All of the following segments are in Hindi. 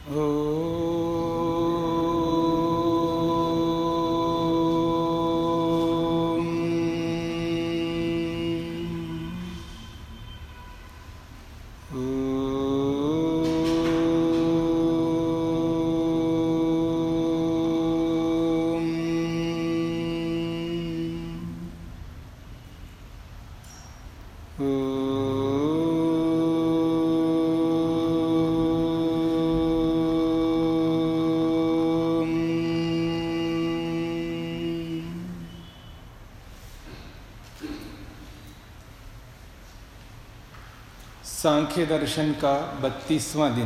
सांख्य दर्शन का 32वां दिन।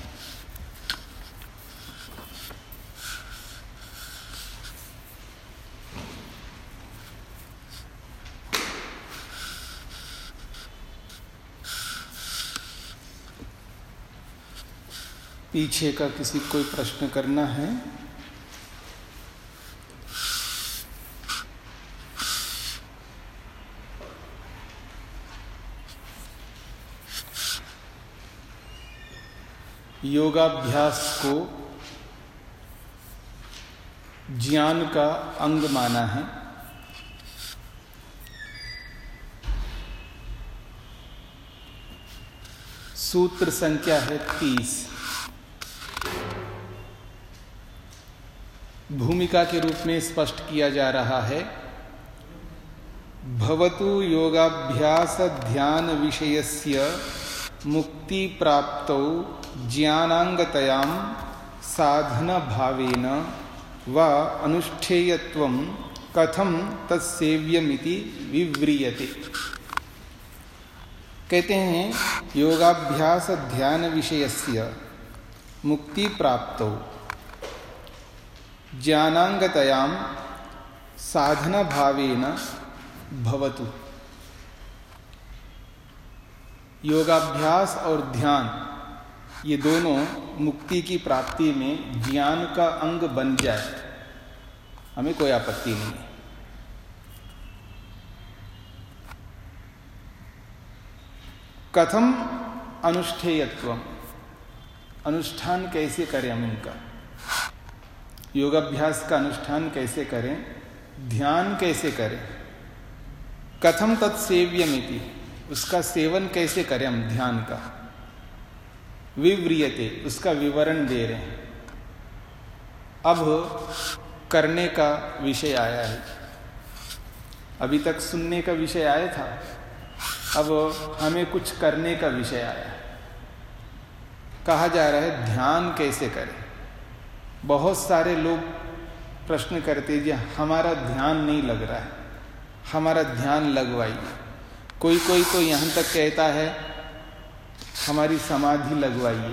पीछे का किसी कोई प्रश्न करना है? योगाभ्यास को ज्ञान का अंग माना है। सूत्र संख्या है 30। भूमिका के रूप में स्पष्ट किया जा रहा है, भवतु योगाभ्यास ध्यान विषयस्य मुक्ति प्राप्तौ ज्ञानांगतयां साधन भावेन व अनुष्ठेयत्वं कथम तत्सेव्यमिति विव्रियते। कहते हैं योगाभ्यास ध्यान विषयस्य मुक्ति प्राप्तौ ज्ञानांगतयां साधन भावेन भवतु। योगाभ्यास और ध्यान ये दोनों मुक्ति की प्राप्ति में ज्ञान का अंग बन जाए, हमें कोई आपत्ति नहीं है। कथम अनुष्ठेयत्वम, अनुष्ठान कैसे करें हम इनका, योगाभ्यास का अनुष्ठान कैसे करें, ध्यान कैसे करें, कथम तत्सेव्यमिति, उसका सेवन कैसे करें हम ध्यान का, विव्रियते, उसका विवरण दे रहे हैं। अब करने का विषय आया है, अभी तक सुनने का विषय आया था, अब हमें कुछ करने का विषय आया है। कहा जा रहा है ध्यान कैसे करें। बहुत सारे लोग प्रश्न करते जी हमारा ध्यान नहीं लग रहा है, हमारा ध्यान लगवाइए। कोई कोई तो यहाँ तक कहता है हमारी समाधि लगवाइए।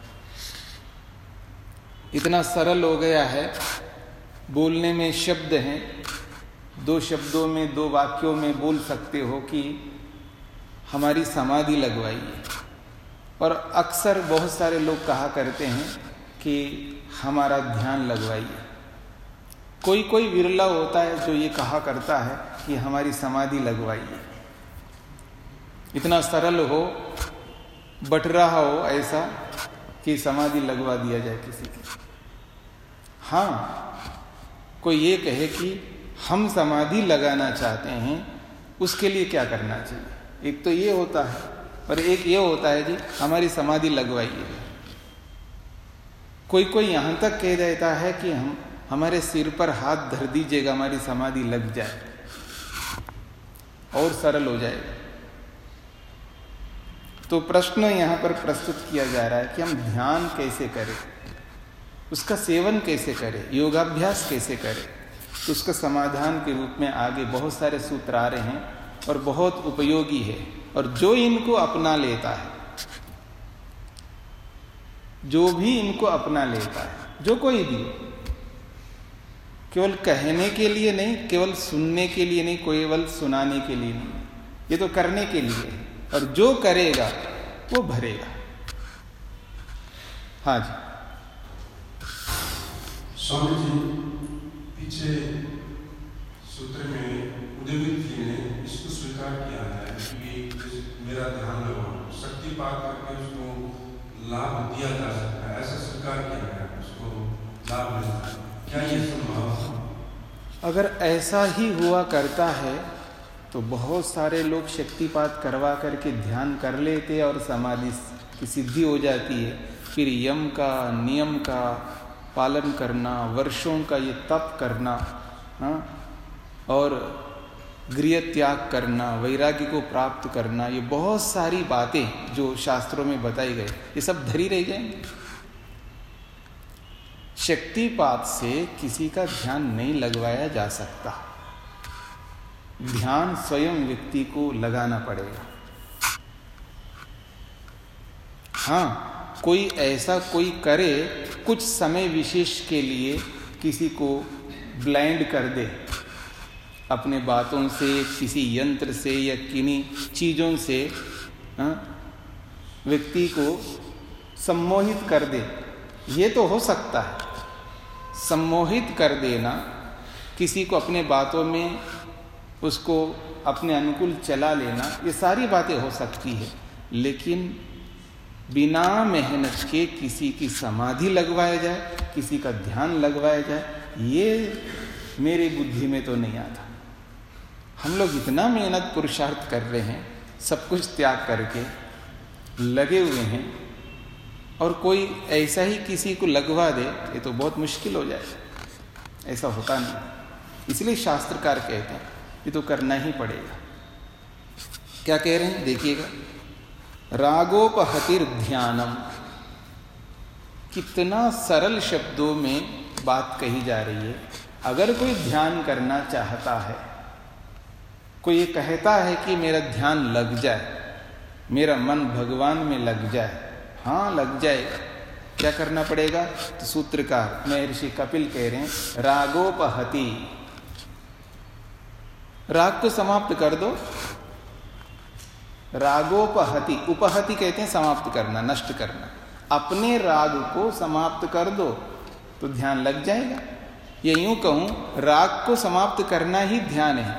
इतना सरल हो गया है, बोलने में शब्द हैं, 2 शब्दों में 2 वाक्यों में बोल सकते हो कि हमारी समाधि लगवाइए। और अक्सर बहुत सारे लोग कहा करते हैं कि हमारा ध्यान लगवाइए। कोई कोई विरला होता है जो ये कहा करता है कि हमारी समाधि लगवाइए। इतना सरल हो, बट रहा हो ऐसा कि समाधि लगवा दिया जाए किसी की। हाँ, कोई ये कहे कि हम समाधि लगाना चाहते हैं, उसके लिए क्या करना चाहिए। एक तो ये होता है, और एक ये होता है जी हमारी समाधि लगवाइए। कोई कोई यहाँ तक कह देता है कि हमारे सिर पर हाथ धर दीजिएगा, हमारी समाधि लग जाए और सरल हो जाएगा। तो प्रश्न यहाँ पर प्रस्तुत किया जा रहा है कि हम ध्यान कैसे करें, उसका सेवन कैसे करें, योगाभ्यास कैसे करें। तो उसका समाधान के रूप में आगे बहुत सारे सूत्र आ रहे हैं और बहुत उपयोगी है। और जो इनको अपना लेता है, जो भी इनको अपना लेता है, जो कोई भी, केवल कहने के लिए नहीं, केवल सुनने के लिए नहीं, केवल सुनाने के लिए नहीं, ये तो करने के लिए है। और जो करेगा वो भरेगा। हाँ जी। स्वामी जी, पीछे सूत्र में उदयवित जी ने इसको स्वीकार किया है कि मेरा ध्यान लगाओ, शक्तिपात करके उसको लाभ दिया जा सकता है, ऐसा स्वीकार अगर ऐसा ही हुआ करता है तो बहुत सारे लोग शक्तिपात करवा करके ध्यान कर लेते और समाधि की सिद्धि हो जाती है। फिर यम का नियम का पालन करना, वर्षों का ये तप करना, और गृह त्याग करना, वैराग्य को प्राप्त करना, ये बहुत सारी बातें जो शास्त्रों में बताई गई, ये सब धरी रह जाएंगे। शक्तिपात से किसी का ध्यान नहीं लगवाया जा सकता। ध्यान स्वयं व्यक्ति को लगाना पड़ेगा। हाँ, कोई ऐसा कोई करे कुछ समय विशेष के लिए, किसी को ब्लाइंड कर दे अपने बातों से, किसी यंत्र से या किन्हीं चीजों से व्यक्ति को सम्मोहित कर दे, ये तो हो सकता है। सम्मोहित कर देना, किसी को अपने बातों में उसको अपने अनुकूल चला लेना, ये सारी बातें हो सकती है। लेकिन बिना मेहनत के किसी की समाधि लगवाया जाए, किसी का ध्यान लगवाया जाए, ये मेरी बुद्धि में तो नहीं आता। हम लोग इतना मेहनत पुरुषार्थ कर रहे हैं, सब कुछ त्याग करके लगे हुए हैं, और कोई ऐसा ही किसी को लगवा दे, ये तो बहुत मुश्किल हो जाए। ऐसा होता नहीं। इसलिए शास्त्रकार कहते हैं ये तो करना ही पड़ेगा। क्या कह रहे हैं देखिएगा, रागोपहतिर ध्यानम, कितना सरल शब्दों में बात कही जा रही है। अगर कोई ध्यान करना चाहता है, कोई ये कहता है कि मेरा ध्यान लग जाए, मेरा मन भगवान में लग जाए, हाँ लग जाएगा। क्या करना पड़ेगा? तो सूत्रकार महर्षि कपिल कह रहे हैं रागोपहति, राग को समाप्त कर दो। रागोपहति, उपहति कहते हैं समाप्त करना, नष्ट करना। अपने राग को समाप्त कर दो तो ध्यान लग जाएगा। या यूं कहूं, राग को समाप्त करना ही ध्यान है।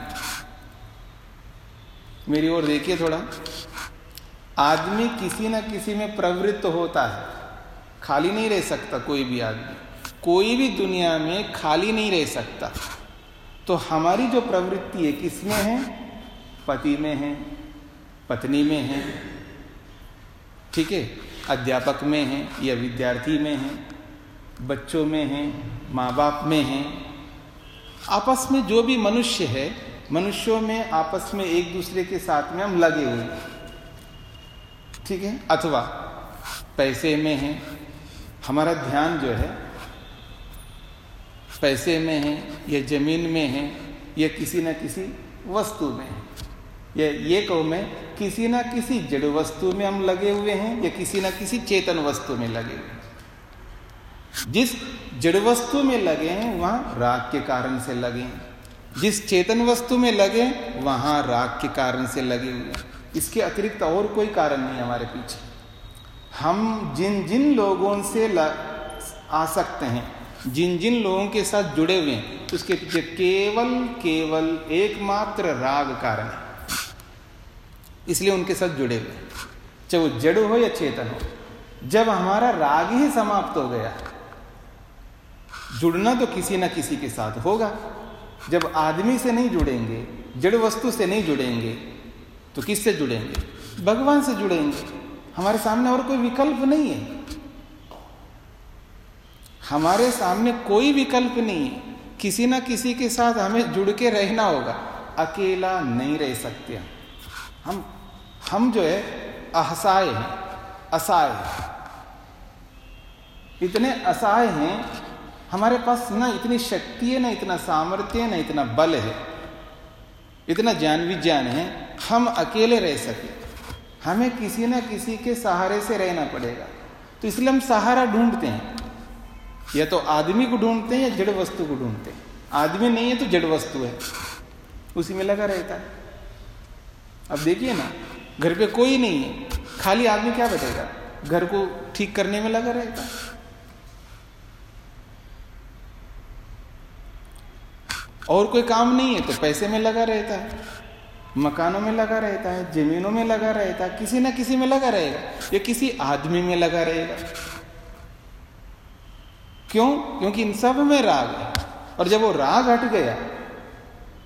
मेरी ओर देखिए थोड़ा। आदमी किसी न किसी में प्रवृत्त होता है, खाली नहीं रह सकता कोई भी आदमी, कोई भी दुनिया में खाली नहीं रह सकता। तो हमारी जो प्रवृत्ति है किसमें है? पति में है, पत्नी में है, ठीक है, अध्यापक में है या विद्यार्थी में है, बच्चों में है, माँ बाप में है। आपस में जो भी मनुष्य है, मनुष्यों में आपस में एक दूसरे के साथ में हम लगे हुए हैं, ठीक है। अथवा पैसे में है, हमारा ध्यान जो है पैसे में है या जमीन में है या किसी न किसी वस्तु में है, या ये कहूँ मैं किसी न किसी जड़ वस्तु में हम लगे हुए हैं या किसी न किसी चेतन वस्तु में लगे हुए हैं। जिस जड़ वस्तु में लगे हैं वहां राग के कारण से लगे हैं, जिस चेतन वस्तु में लगे वहां राग के कारण से लगे हुए हैं। इसके अतिरिक्त और कोई कारण नहीं हमारे पीछे। हम जिन जिन लोगों से आ सकते हैं, जिन जिन लोगों के साथ जुड़े हुए हैं, उसके पीछे केवल एकमात्र राग कारण है, इसलिए उनके साथ जुड़े हुए, चाहे वो जड़ हो या चेतन हो। जब हमारा राग ही समाप्त हो गया, जुड़ना तो किसी न किसी के साथ होगा। जब आदमी से नहीं जुड़ेंगे, जड़ वस्तु से नहीं जुड़ेंगे, तो किससे जुड़ेंगे? भगवान से जुड़ेंगे। हमारे सामने और कोई विकल्प नहीं है, हमारे सामने कोई विकल्प नहीं है। किसी ना किसी के साथ हमें जुड़ के रहना होगा, अकेला नहीं रह सकते। हम जो है असहाय हैं, असहाय हैं, इतने असहाय हैं। हमारे पास ना इतनी शक्ति है, ना इतना सामर्थ्य है, ना इतना बल है, इतना ज्ञान विज्ञान है, हम अकेले रह सके। हमें किसी ना किसी के सहारे से रहना पड़ेगा। तो इसलिए हम सहारा ढूंढते हैं, या तो आदमी को ढूंढते हैं या जड़ वस्तु को ढूंढते हैं। आदमी नहीं है तो जड़ वस्तु है, उसी में लगा रहता है। अब देखिए ना, घर पे कोई नहीं है, खाली आदमी क्या बैठेगा? घर को ठीक करने में लगा रहता है। और कोई काम नहीं है तो पैसे में लगा रहता है, मकानों में लगा रहता है, जमीनों में लगा रहता है, किसी ना किसी में लगा रहेगा, या किसी आदमी में लगा रहेगा। क्यों? क्योंकि इन सब में राग है। और जब वो राग हट गया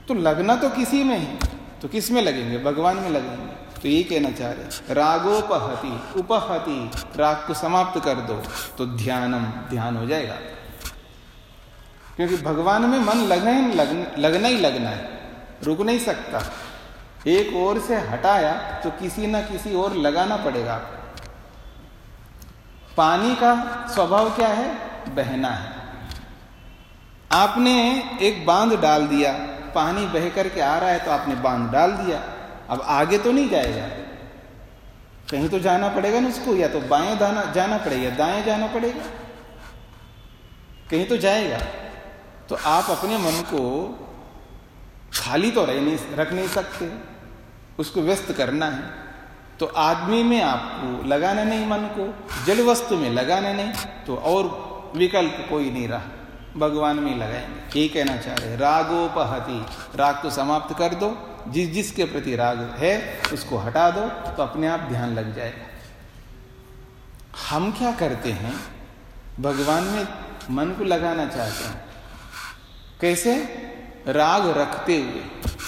तो लगना तो किसी में है, तो किस में लगेंगे? भगवान में लगेंगे। तो ये कहना चाह रहे रागोपहति, उपहति, राग को समाप्त कर दो तो ध्यानम, ध्यान हो जाएगा। क्योंकि भगवान में मन लगना ही लगना है, रुक नहीं सकता। एक ओर से हटाया तो किसी ना किसी ओर लगाना पड़ेगा। पानी का स्वभाव क्या है? बहना है। आपने एक बांध डाल दिया, पानी बह करके आ रहा है तो आपने बांध डाल दिया, अब आगे तो नहीं जाएगा, कहीं तो जाना पड़ेगा ना उसको, या तो बाएं जाना पड़ेगा, दाएं जाना पड़ेगा, कहीं तो जाएगा। तो आप अपने मन को खाली तो रख नहीं सकते, उसको व्यस्त करना है। तो आदमी में आपको लगाना नहीं, मन को जड़ वस्तु में लगाना नहीं, तो और विकल्प कोई नहीं रहा, भगवान में लगाएंगे। ये कहना चाह रहे रागोपहति, राग को समाप्त कर दो, जिसके प्रति राग है उसको हटा दो तो अपने आप ध्यान लग जाएगा। हम क्या करते हैं? भगवान में मन को लगाना चाहते हैं। कैसे? राग रखते हुए,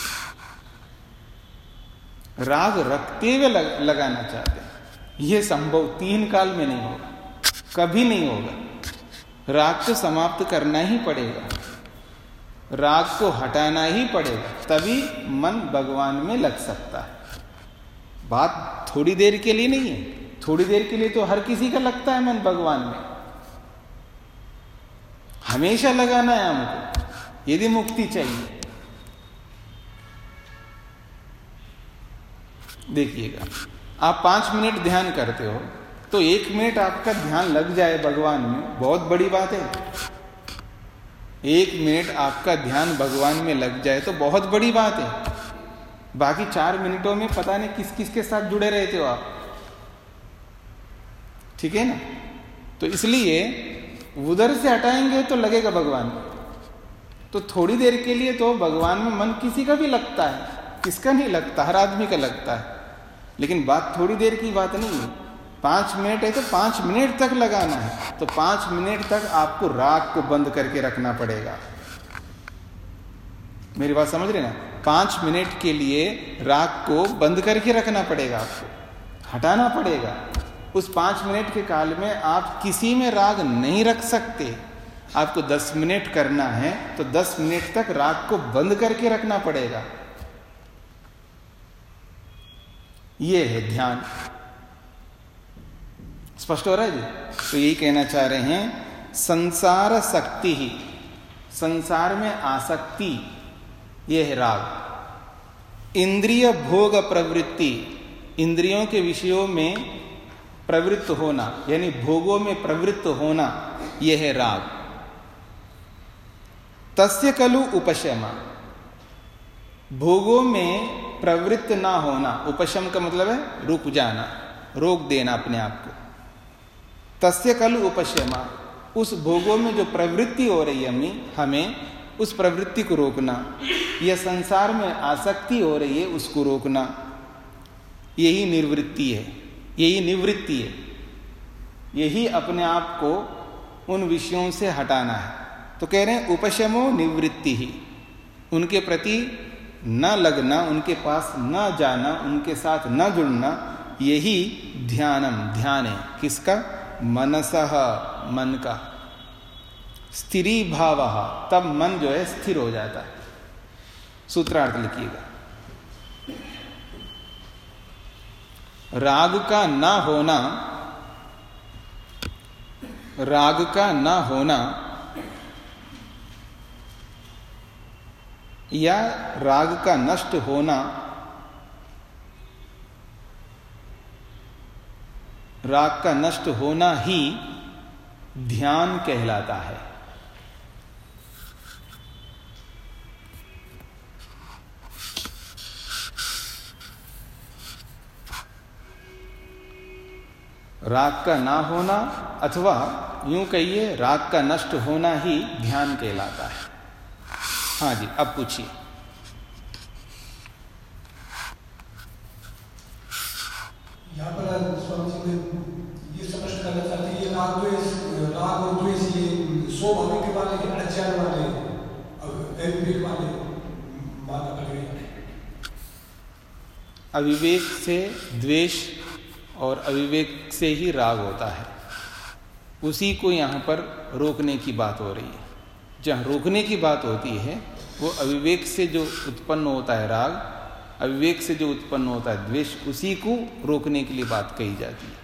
राग रखते हुए लगाना चाहते हैं। यह संभव 3 काल में नहीं होगा, कभी नहीं होगा। राग को समाप्त करना ही पड़ेगा, राग को हटाना ही पड़ेगा, तभी मन भगवान में लग सकता है। बात थोड़ी देर के लिए नहीं है, थोड़ी देर के लिए तो हर किसी का लगता है मन भगवान में, हमेशा लगाना है हमको यदि मुक्ति चाहिए। देखिएगा, आप 5 मिनट ध्यान करते हो तो 1 मिनट आपका ध्यान लग जाए भगवान में, बहुत बड़ी बात है। 1 मिनट आपका ध्यान भगवान में लग जाए तो बहुत बड़ी बात है। बाकी 4 मिनटों में पता नहीं किस किस के साथ जुड़े रहते हो आप, ठीक है ना? तो इसलिए उधर से हटाएंगे तो लगेगा भगवान में। तो थोड़ी देर के लिए तो भगवान में मन किसी का भी लगता है, किसका नहीं लगता, हर आदमी का लगता है। लेकिन बात थोड़ी देर की बात नहीं है, 5 मिनट है तो 5 मिनट तक लगाना है। तो 5 मिनट तक आपको राग को बंद करके रखना पड़ेगा। मेरी बात समझ रहे ना? 5 मिनट के लिए राग को बंद करके रखना पड़ेगा, आपको हटाना पड़ेगा। उस 5 मिनट के काल में आप किसी में राग नहीं रख सकते। आपको 10 मिनट करना है तो 10 मिनट तक राग को बंद करके रखना पड़ेगा। यह है ध्यान। स्पष्ट हो रहा है जी? तो यही कहना चाह रहे हैं, संसार शक्ति ही, संसार में आसक्ति, यह है राग। इंद्रिय भोग प्रवृत्ति, इंद्रियों के विषयों में प्रवृत्त होना, यानी भोगों में प्रवृत्त होना, यह है राग। तस्य खलु उपशम, भोगों में प्रवृत्त ना होना, उपशम का मतलब है रुक जाना, रोक देना अपने आप को। तस्य खलु उपशमा, उस भोगों में जो प्रवृत्ति हो रही है हमें उस प्रवृत्ति को रोकना, यह संसार में आसक्ति हो रही है उसको रोकना, यही निर्वृत्ति है, यही निवृत्ति है, यही अपने आप को उन विषयों से हटाना है। तो कह रहे हैं उपशमो निवृत्ति ही, उनके प्रति न लगना, उनके पास न जाना, उनके साथ न जुड़ना, यही ध्यानम, ध्यान है। किसका? मनसः, मन का। स्थिरी भावः, तब मन जो है स्थिर हो जाता है। सूत्रार्थ लिखिएगा, राग का ना होना, राग का ना होना या राग का नष्ट होना, राग का नष्ट होना ही ध्यान कहलाता है। राग का ना होना, अथवा यूं कहिए राग का नष्ट होना ही ध्यान कहलाता है। हाँ जी, अब पूछिए। यहाँ पर स्वामी जी ने ये स्पष्ट करना चाहते हैं, ये राग और द्वेष ये 100 भावी के वाले, अज्ञान वाले, विवेक वाले अविवेक से द्वेष और अविवेक से ही राग होता है, उसी को यहाँ पर रोकने की बात हो रही है। जहाँ रोकने की बात होती है वो अविवेक से जो उत्पन्न होता है राग, अविवेक से जो उत्पन्न होता है द्वेष, उसी को रोकने के लिए बात कही जाती है।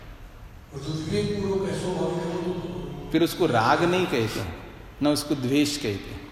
फिर उसको राग नहीं कहते हैं, न उसको द्वेष कहते हैं।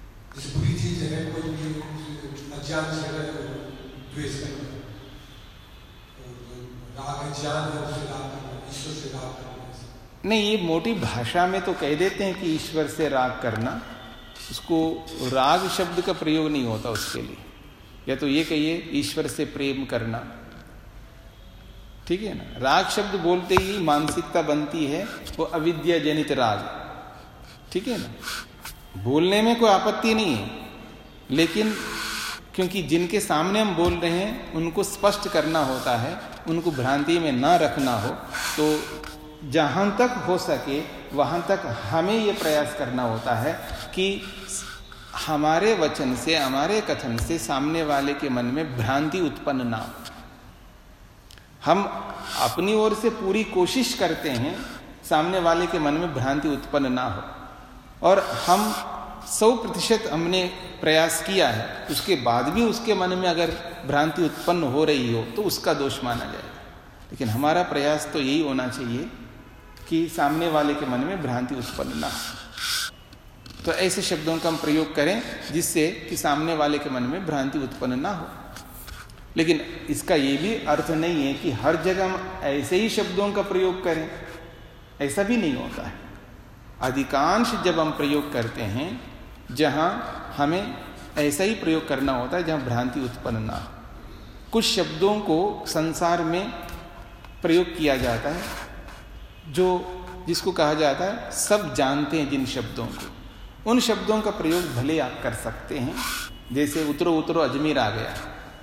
नहीं, ये मोटी भाषा में तो कह देते हैं कि ईश्वर से राग करना, उसको राग शब्द का प्रयोग नहीं होता उसके लिए। या तो ये कहिए ईश्वर से प्रेम करना, ठीक है ना। राग शब्द बोलते ही मानसिकता बनती है वो अविद्या जनित राग, ठीक है ना। बोलने में कोई आपत्ति नहीं है, लेकिन क्योंकि जिनके सामने हम बोल रहे हैं उनको स्पष्ट करना होता है, उनको भ्रांति में ना रखना हो, तो जहां तक हो सके वहां तक हमें ये प्रयास करना होता है कि हमारे वचन से, हमारे कथन से सामने वाले के मन में भ्रांति उत्पन्न ना हो। हम अपनी ओर से पूरी कोशिश करते हैं सामने वाले के मन में भ्रांति उत्पन्न ना हो, और हम 100% हमने प्रयास किया है, उसके बाद भी उसके मन में अगर भ्रांति उत्पन्न हो रही हो तो उसका दोष माना जाएगा। लेकिन हमारा प्रयास तो यही होना चाहिए कि सामने वाले के मन में भ्रांति उत्पन्न ना हो। तो ऐसे शब्दों का हम प्रयोग करें जिससे कि सामने वाले के मन में भ्रांति उत्पन्न ना हो। लेकिन इसका ये भी अर्थ नहीं है कि हर जगह हम ऐसे ही शब्दों का प्रयोग करें, ऐसा भी नहीं होता है। अधिकांश जब हम प्रयोग करते हैं जहां हमें ऐसा ही प्रयोग करना होता है जहां भ्रांति उत्पन्न ना हो। कुछ शब्दों को संसार में प्रयोग किया जाता है जो जिसको कहा जाता है सब जानते हैं जिन शब्दों को, उन शब्दों का प्रयोग भले आप कर सकते हैं। जैसे उतरो उतरो अजमेर आ गया,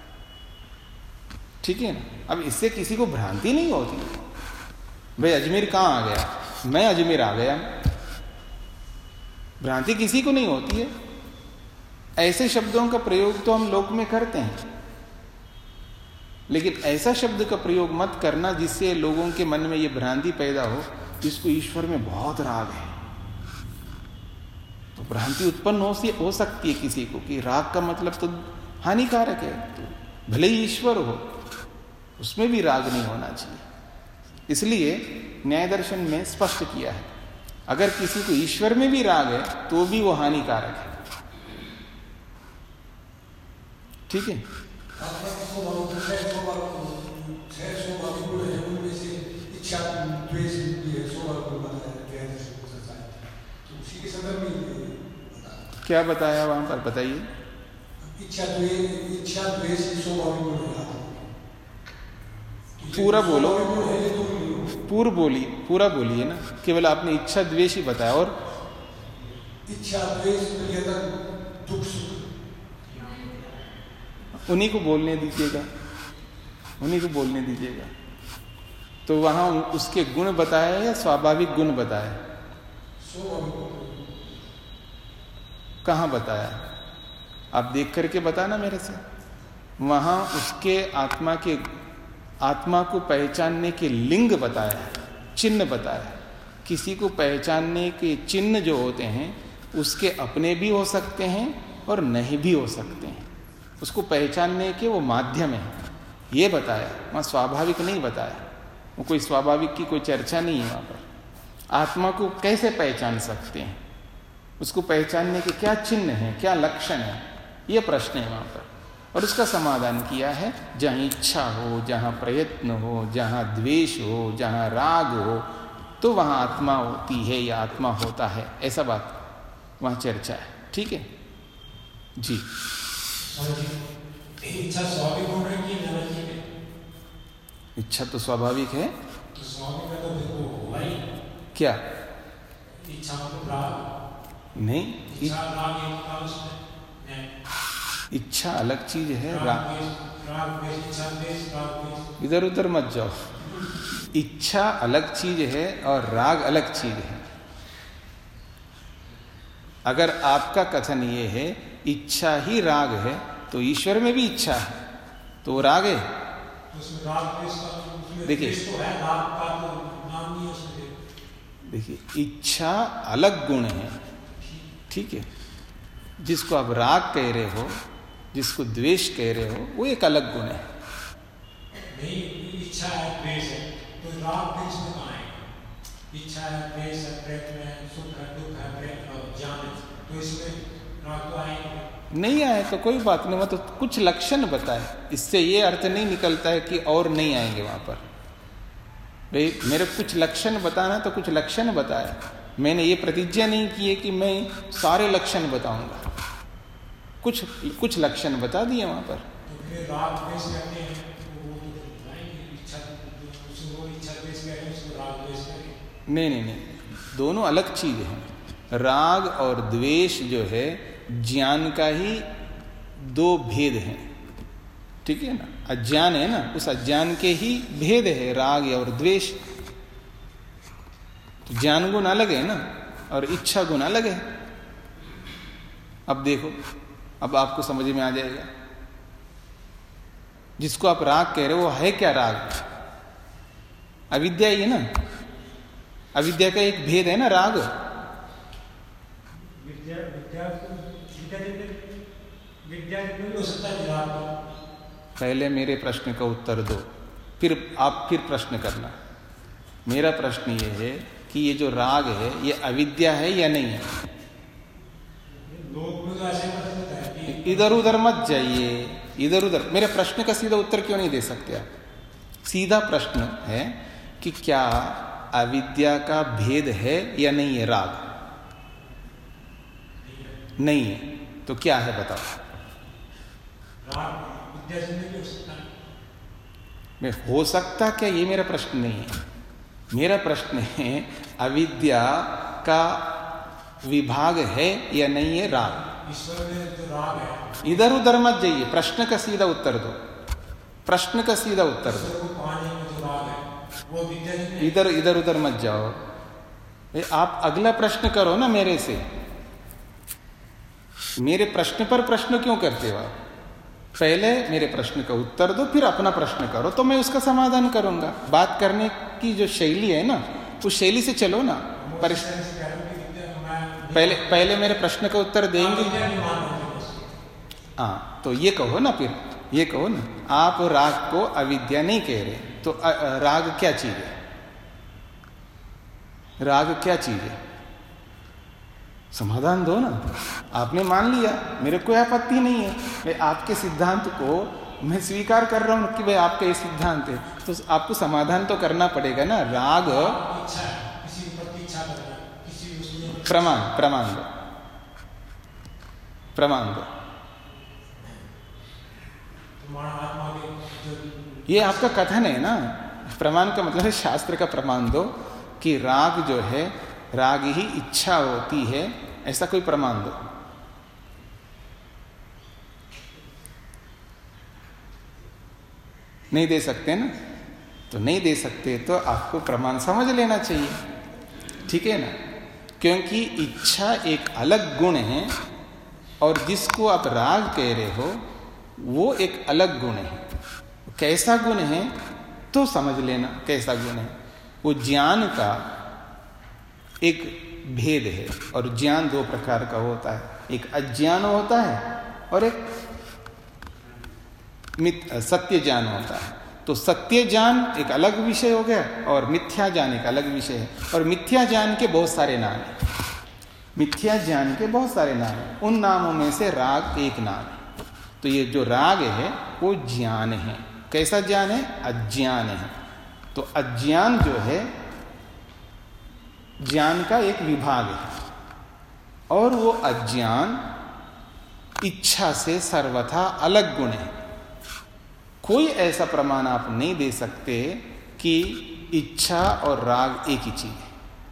ठीक है ना। अब इससे किसी को भ्रांति नहीं होती, भाई अजमेर कहाँ आ गया, मैं अजमेर आ गया, भ्रांति किसी को नहीं होती है। ऐसे शब्दों का प्रयोग तो हम लोक में करते हैं, लेकिन ऐसा शब्द का प्रयोग मत करना जिससे लोगों के मन में ये भ्रांति पैदा हो जिसको ईश्वर में बहुत राग है। तो भ्रांति उत्पन्न हो सकती है किसी को कि राग का मतलब तो हानिकारक है, तो भले ही ईश्वर हो उसमें भी राग नहीं होना चाहिए। इसलिए न्याय दर्शन में स्पष्ट किया है, अगर किसी को ईश्वर में भी राग है तो भी वो हानिकारक है, ठीक है। क्या बताया वहां पर, बताइए। पूरा बोलो, पूरा बोलिए ना, केवल आपने इच्छा द्वेष ही बताया। और इच्छा द्वेष दुख सुख, उन्हीं को बोलने दीजिएगा, उन्हीं को बोलने दीजिएगा। तो वहां उसके गुण बताया या स्वाभाविक गुण बताया? कहाँ बताया? आप देख करके बताना मेरे से। वहां उसके आत्मा को पहचानने के लिंग बताया है, चिन्ह बताया है। किसी को पहचानने के चिन्ह जो होते हैं उसके अपने भी हो सकते हैं और नहीं भी हो सकते हैं। उसको पहचानने के वो माध्यम है, ये बताया। वहाँ स्वाभाविक नहीं बताया, वो कोई स्वाभाविक की कोई चर्चा नहीं है वहाँ पर। आत्मा को कैसे पहचान सकते हैं, उसको पहचानने के क्या चिन्ह हैं, क्या लक्षण है, ये प्रश्न है वहाँ पर। और उसका समाधान किया है, जहाँ इच्छा हो, जहाँ प्रयत्न हो, जहाँ द्वेष हो, जहाँ राग हो, तो वहाँ आत्मा होती है या आत्मा होता है, ऐसा बात वहाँ चर्चा है, ठीक है जी। इच्छा स्वाभाविक हो रही है, इच्छा तो स्वाभाविक है, तो स्वाभाविक तो देखो होगा ही। क्या इच्छा मतलब राग नहीं, इच्छा इच्छा अलग चीज है, इधर उधर मत जाओ। इच्छा अलग चीज है और राग अलग चीज है। अगर आपका कथन ये है इच्छा ही राग है, तो ईश्वर में भी इच्छा है तो राग है, देखिए इच्छा अलग गुण है, ठीक है। जिसको आप राग कह रहे हो, जिसको द्वेष कह रहे हो, वो एक अलग गुण है। नहीं, इच्छा है, द्वेष है, तो राग द्वेष में कहाँ है? इच्छा है, द्वेष है, प्रयत्न है, सुख है, दुख है, प्रेम और ज्ञान है, तो इसमें राग तो आएगा नहीं। आए तो कोई बात नहीं, मतलब तो कुछ लक्षण बताए, इससे ये अर्थ नहीं निकलता है कि और नहीं आएंगे वहां पर। भाई मेरे कुछ लक्षण बताना तो कुछ लक्षण बताए। मैंने ये प्रतिज्ञा नहीं की है कि मैं सारे लक्षण बताऊंगा, कुछ लक्षण बता दिए वहां पर। नहीं, दोनों अलग चीज हैं। राग और द्वेष जो है ज्ञान का ही दो भेद हैं, ठीक है ना। अज्ञान है ना, उस अज्ञान के ही भेद है राग और द्वेष। तो ज्ञान गुण अलग है ना, और इच्छा गुण अलग है। अब देखो, अब आपको समझ में आ जाएगा। जिसको आप राग कह रहे हो वो है क्या? राग अविद्या ही है ना। अविद्या का एक भेद है ना राग। पहले मेरे प्रश्न का उत्तर दो, फिर आप प्रश्न करना। मेरा प्रश्न ये है कि ये जो राग है ये अविद्या है या नहीं है? इधर उधर मत जाइए, इधर उधर। मेरे प्रश्न का सीधा उत्तर क्यों नहीं दे सकते आप? सीधा प्रश्न है कि क्या अविद्या का भेद है या नहीं है राग? नहीं है, तो क्या है बताओ? मैं हो सकता क्या, ये मेरा प्रश्न नहीं है। मेरा प्रश्न है अविद्या का विभाग है या नहीं है राग? ईश्वर में जो राग है, इधर उधर मत जाइए, प्रश्न का सीधा उत्तर दो। प्रश्न का सीधा उत्तर दो, इधर इधर उधर मत जाओ। आप अगला प्रश्न करो ना मेरे से। मेरे प्रश्न पर प्रश्न क्यों करते हो आप? पहले मेरे प्रश्न का उत्तर दो, फिर अपना प्रश्न करो, तो मैं उसका समाधान करूंगा। बात करने की जो शैली है ना, उस शैली से चलो ना। पहले मेरे प्रश्न का उत्तर देंगे। हाँ, तो ये कहो ना, फिर ये कहो ना, आप राग को अविद्या नहीं कह रहे, तो राग क्या चीज है? राग क्या चीज है? समाधान दो ना। आपने मान लिया, मेरे कोई आपत्ति नहीं है। मैं आपके सिद्धांत को मैं स्वीकार कर रहा हूं कि भाई आपका ये सिद्धांत है, तो आपको समाधान तो करना पड़ेगा ना। राग प्रमाण दो। ये आपका कथन है ना। प्रमाण का मतलब है शास्त्र का प्रमाण दो कि राग जो है, राग ही इच्छा होती है, ऐसा कोई प्रमाण दो। नहीं दे सकते ना, तो नहीं दे सकते तो आपको प्रमाण समझ लेना चाहिए, ठीक है ना। क्योंकि इच्छा एक अलग गुण है और जिसको आप राग कह रहे हो वो एक अलग गुण है। कैसा गुण है तो समझ लेना कैसा गुण है। वो ज्ञान का एक भेद है, और ज्ञान दो प्रकार का होता है। एक अज्ञान होता है और एक सत्य ज्ञान होता है। तो सत्य ज्ञान एक अलग विषय हो गया और मिथ्या ज्ञान एक अलग विषय है। और मिथ्या ज्ञान के बहुत सारे नाम हैं। मिथ्या ज्ञान के बहुत सारे नाम हैं, उन नामों में से राग एक नाम है। तो ये जो राग है वो ज्ञान है। कैसा ज्ञान है? अज्ञान है। तो अज्ञान जो है ज्ञान का एक विभाग है, और वो अज्ञान इच्छा से सर्वथा अलग गुण है। कोई ऐसा प्रमाण आप नहीं दे सकते कि इच्छा और राग एक ही चीज है।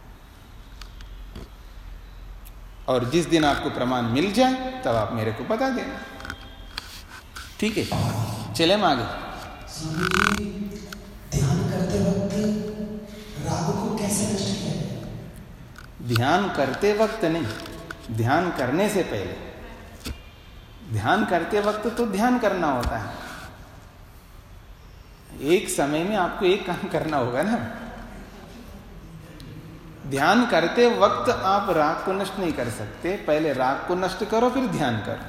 और जिस दिन आपको प्रमाण मिल जाए तब आप मेरे को बता देना, ठीक है? चले हम आगे। ध्यान करते वक्त राग को कैसे नष्ट किया? ध्यान करते वक्त नहीं, ध्यान करने से पहले। ध्यान करते वक्त तो ध्यान करना होता है, एक समय में आपको एक काम करना होगा ना। ध्यान करते वक्त आप राग को नष्ट नहीं कर सकते, पहले राग को नष्ट करो फिर ध्यान करो।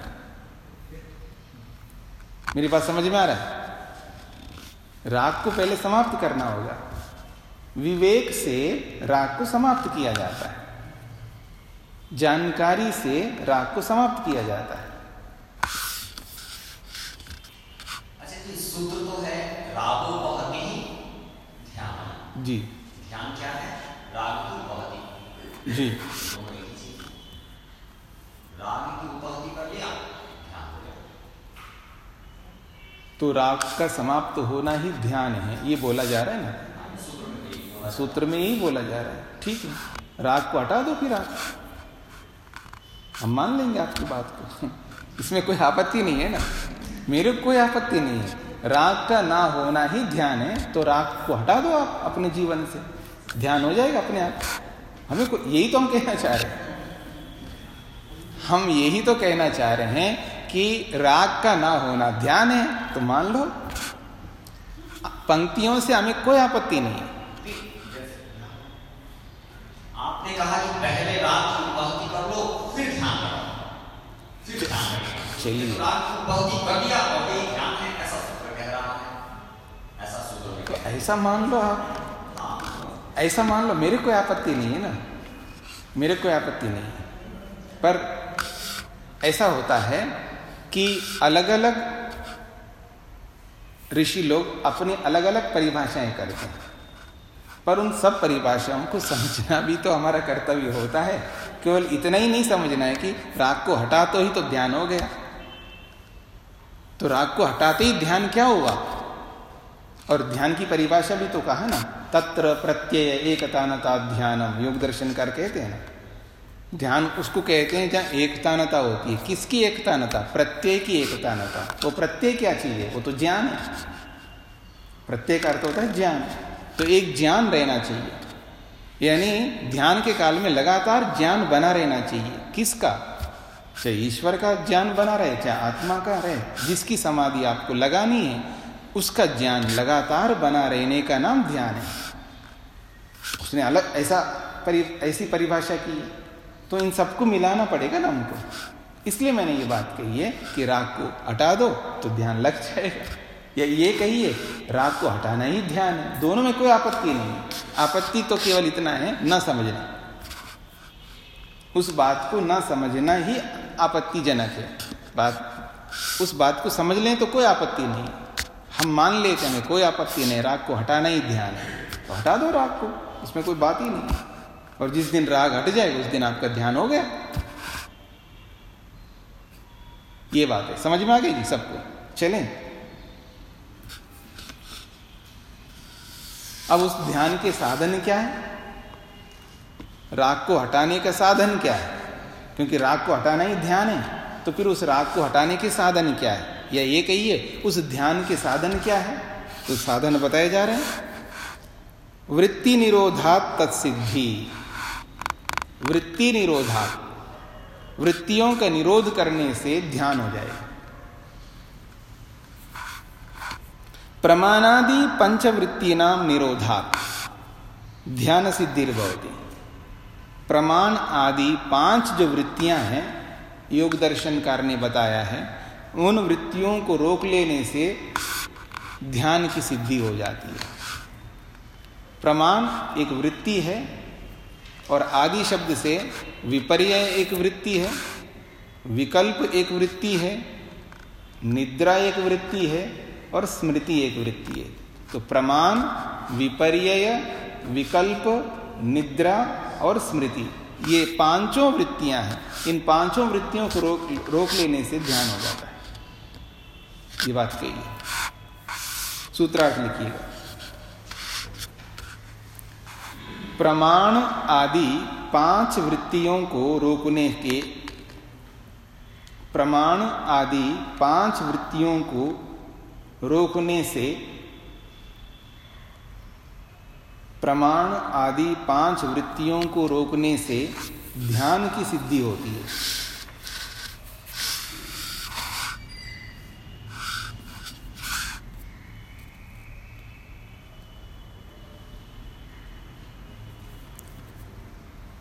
मेरी बात समझ में आ रहा है? राग को पहले समाप्त करना होगा, विवेक से राग को समाप्त किया जाता है, जानकारी से राग को समाप्त किया जाता है। अच्छा जी, सूत्र तो है रागो बहति ध्यान। जी, ध्यान क्या है? राग की उपहति। जी, राग की उपहति कर लिया, ध्यान हो गया। तो राग का समाप्त होना ही ध्यान है, ये बोला जा रहा है ना, सूत्र में यही बोला जा रहा है। ठीक है, राग को हटा दो फिर आप, हम मान लेंगे आपकी बात को, इसमें कोई आपत्ति नहीं है ना, मेरे को कोई आपत्ति नहीं है। राग का ना होना ही ध्यान है, तो राग को हटा दो आप अपने जीवन से, ध्यान हो जाएगा अपने आप। हमें को यही तो हम कहना चाह रहे हैं, हम यही तो कहना चाह रहे हैं कि राग का ना होना ध्यान है, तो मान लो। पंक्तियों से हमें कोई आपत्ति नहीं है। आपने कहा कि पहले राग की उपहति कर लो फिर ध्यान करो, फिर ध्यान करेंगे। चलिए, तो राग की उपहति कर लिया और यही ध्यान है, ऐसा सूत्र कह रहा है, ऐसा सूत्र तो ऐसा मान लो आप, ऐसा मान लो, मेरे कोई आपत्ति नहीं है ना, मेरे कोई आपत्ति नहीं है। पर ऐसा होता है कि अलग अलग ऋषि लोग अपनी अलग अलग परिभाषाएं करते हैं, पर उन सब परिभाषाओं को समझना भी तो हमारा कर्तव्य होता है। केवल इतना ही नहीं समझना है कि राग को हटा तो ही तो ध्यान हो गया, तो राग को हटाते ही ध्यान क्या हुआ। और ध्यान की परिभाषा भी तो कहा ना, तत्र प्रत्यय एकतानता ध्यानम, योग दर्शनकार कहते हैं ना, ध्यान उसको कहते हैं जहां एकतानता होती है। किसकी एकतानता? प्रत्यय की एकतानता। वो प्रत्यय क्या चीज है? वो तो ज्ञान है। प्रत्यय का अर्थ होता है ज्ञान, तो एक ज्ञान रहना चाहिए, यानी ध्यान के काल में लगातार ज्ञान बना रहना चाहिए। किसका? चाहे ईश्वर का ज्ञान बना रहे, चाहे आत्मा का रहे, जिसकी समाधि आपको लगानी है उसका ज्ञान लगातार बना रहने का नाम ध्यान है। उसने अलग ऐसी परिभाषा की, तो इन सबको मिलाना पड़ेगा ना हमको। इसलिए मैंने ये बात कही है कि राग को हटा दो तो ध्यान लग जाएगा, या ये कहिए राग को हटाना ही ध्यान है। दोनों में कोई आपत्ति नहीं। आपत्ति तो केवल इतना है, न समझना, उस बात को न समझना ही आपत्तिजनक है। उस बात को समझ लें तो कोई आपत्ति नहीं, हम मान लेते हैं कोई आपत्ति नहीं, राग को हटाना ही ध्यान है, तो हटा दो राग को, इसमें कोई बात ही नहीं। और जिस दिन राग हट जाए उस दिन आपका ध्यान हो गया। ये बात है, समझ में आ गई जी सबको? चलें अब उस ध्यान के साधन क्या है, राग को हटाने का साधन क्या है? क्योंकि राग को हटाना ही ध्यान है, तो फिर उस राग को हटाने के साधन क्या है, या ये कहिए उस ध्यान के साधन क्या है? तो साधन बताए जा रहे हैं। वृत्ति निरोधात् तत्सिद्धि। वृत्ति निरोधात्, वृत्तियों का निरोध करने से ध्यान हो जाएगा। प्रमाणादि पंचवृत्तीनां निरोधात् ध्यान सिद्धिर्भवति। प्रमाण आदि 5 जो वृत्तियां हैं, योग दर्शनकार ने बताया है, उन वृत्तियों को रोक लेने से ध्यान की सिद्धि हो जाती है। प्रमाण एक वृत्ति है, और आदि शब्द से विपर्य एक वृत्ति है, विकल्प एक वृत्ति है, निद्रा एक वृत्ति है, और स्मृति एक वृत्ति है। तो प्रमाण, विपर्य, विकल्प, निद्रा और स्मृति, ये 5 वृत्तियां हैं। इन 5 वृत्तियों को रोक लेने से ध्यान हो जाता है। ये बात कही है, सूत्रार्थ लिखिएगा। प्रमाण आदि 5 वृत्तियों को रोकने के, प्रमाण आदि 5 वृत्तियों को रोकने से, प्रमाण आदि 5 वृत्तियों को रोकने से ध्यान की सिद्धि होती है।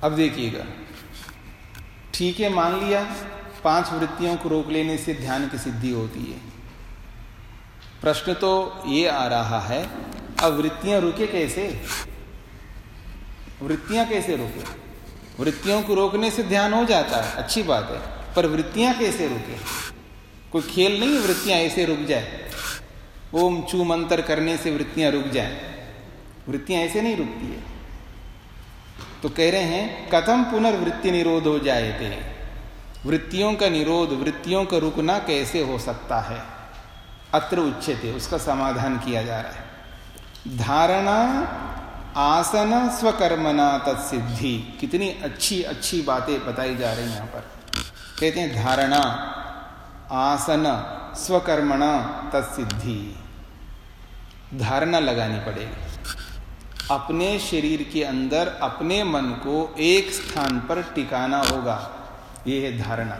अब देखिएगा, ठीक है, मान लिया 5 वृत्तियों को रोक लेने से ध्यान की सिद्धि होती है। प्रश्न तो ये आ रहा है, अब वृत्तियां रुके कैसे? वृत्तियां कैसे रुके? वृत्तियों को रोकने से ध्यान हो जाता है, अच्छी बात है, पर वृत्तियां कैसे रुके? कोई खेल नहीं है वृत्तियां ऐसे रुक जाए, ओम चू मंत्र करने से वृत्तियां रुक जाए। वृत्तियां ऐसे नहीं रुकती है। तो कह रहे हैं कथम पुनर्वृत्ति निरोध हो जाए थे, वृत्तियों का निरोध, वृत्तियों का रुकना कैसे हो सकता है? अत्र उच्यते, उसका समाधान किया जा रहा है। धारणा आसन स्वकर्मणा तत्सिद्धि। कितनी अच्छी अच्छी बातें बताई जा रही हैं यहां पर। कहते हैं धारणा आसन स्वकर्मणा तत्सिद्धि। धारणा लगानी पड़ेगी, अपने शरीर के अंदर अपने मन को एक स्थान पर टिकाना होगा, यह है धारणा।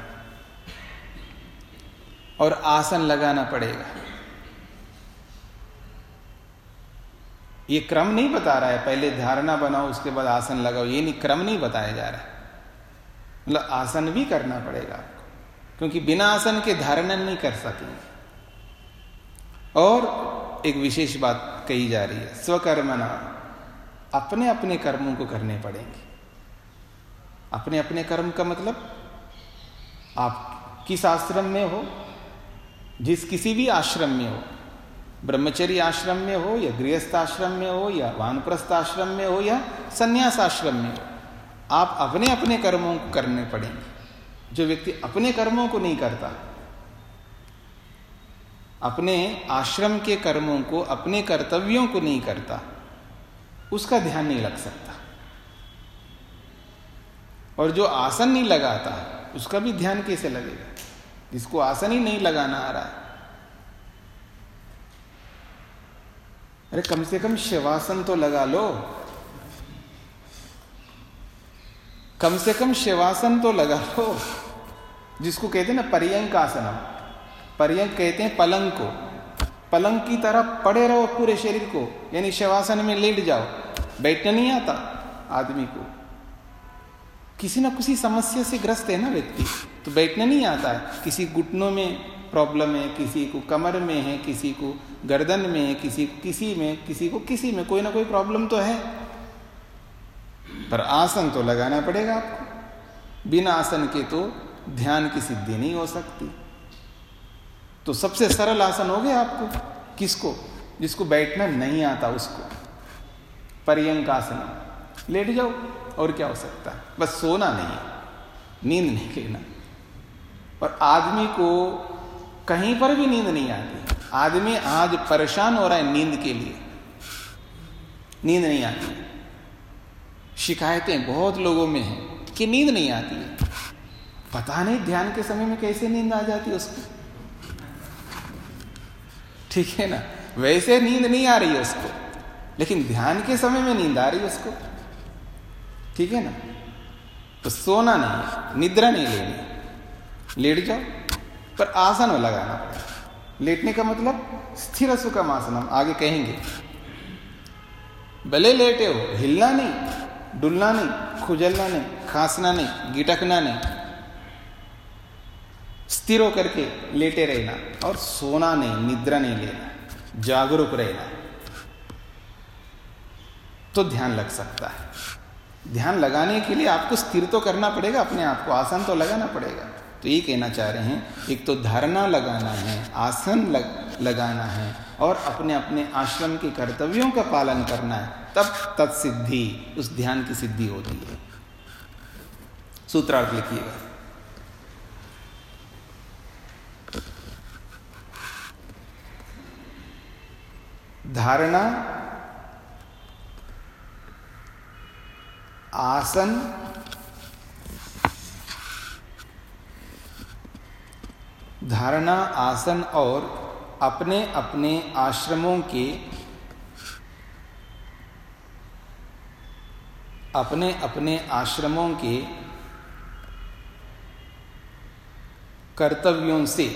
और आसन लगाना पड़ेगा। ये क्रम नहीं बता रहा है, पहले धारणा बनाओ उसके बाद आसन लगाओ, ये नहीं, क्रम नहीं बताया जा रहा है। मतलब आसन भी करना पड़ेगा आपको, क्योंकि बिना आसन के धारणा नहीं कर सकेंगे। और एक विशेष बात कही जा रही है, स्वकर्मणा, अपने अपने कर्मों को करने पड़ेंगे। अपने अपने कर्म का मतलब आप किस आश्रम में हो, जिस किसी भी आश्रम में हो, ब्रह्मचर्य आश्रम में हो या गृहस्थ आश्रम में हो या वानप्रस्थ आश्रम में हो या संन्यास आश्रम में हो, आप अपने अपने कर्मों को करने पड़ेंगे। जो व्यक्ति अपने कर्मों को नहीं करता, अपने आश्रम के कर्मों को, अपने कर्तव्यों को नहीं करता, उसका ध्यान नहीं लग सकता। और जो आसन नहीं लगाता उसका भी ध्यान कैसे लगेगा? जिसको आसन ही नहीं लगाना आ रहा है, अरे कम से कम शवासन तो लगा लो, कम से कम शवासन तो लगा लो, जिसको कहते हैं ना पर्यंक आसनम। पर्यंक कहते हैं पलंग को, पलंग की तरह पड़े रहो पूरे शरीर को, यानी शवासन में लेट जाओ। बैठना नहीं आता आदमी को, किसी ना किसी समस्या से ग्रस्त है ना व्यक्ति, तो बैठना नहीं आता है। किसी घुटनों में प्रॉब्लम है, किसी को कमर में है, किसी को गर्दन में है, किसी को किसी में कोई ना कोई प्रॉब्लम तो है, पर आसन तो लगाना पड़ेगा आपको। बिना आसन के तो ध्यान की सिद्धि नहीं हो सकती। तो सबसे सरल आसन हो गया आपको, किसको? जिसको बैठना नहीं आता उसको, पर्यंक आसन। लेट जाओ, और क्या हो सकता है? बस सोना नहीं है, नींद नहीं लेना। और आदमी को कहीं पर भी नींद नहीं आती। आदमी आज परेशान हो रहा है नींद के लिए, नींद नहीं आती। शिकायतें बहुत लोगों में हैं कि नींद नहीं आती है। पता नहीं ध्यान के समय में कैसे नींद आ जाती है उसको, ठीक है ना? वैसे नींद नहीं आ रही है उसको, लेकिन ध्यान के समय में नींद आ रही है उसको, ठीक है ना? तो सोना नहीं, निद्रा नहीं लेनी, लेट जाओ, पर आसन लगाना पड़ेगा। लेटने का मतलब स्थिर सुखम आसनम, आगे कहेंगे। भले लेटे हो, हिलना नहीं, डुलना नहीं, खुजलना नहीं, खांसना नहीं, गिटकना नहीं, स्थिर होकर के लेटे रहना। और सोना नहीं, निद्रा नहीं लेना, जागरूक रहना, तो ध्यान लग सकता है। ध्यान लगाने के लिए आपको स्थिर तो करना पड़ेगा अपने आप को, आसन तो लगाना पड़ेगा। तो ये कहना चाह रहे हैं, एक तो धारणा लगाना है, आसन लगाना है, और अपने अपने आश्रम के कर्तव्यों का पालन करना है, तब तत्सिद्धि, उस ध्यान की सिद्धि होती है। सूत्रार्थ लिखिएगा। धारणा, आसन, धारणा, आसन और अपने अपने आश्रमों के, अपने अपने आश्रमों के कर्तव्यों से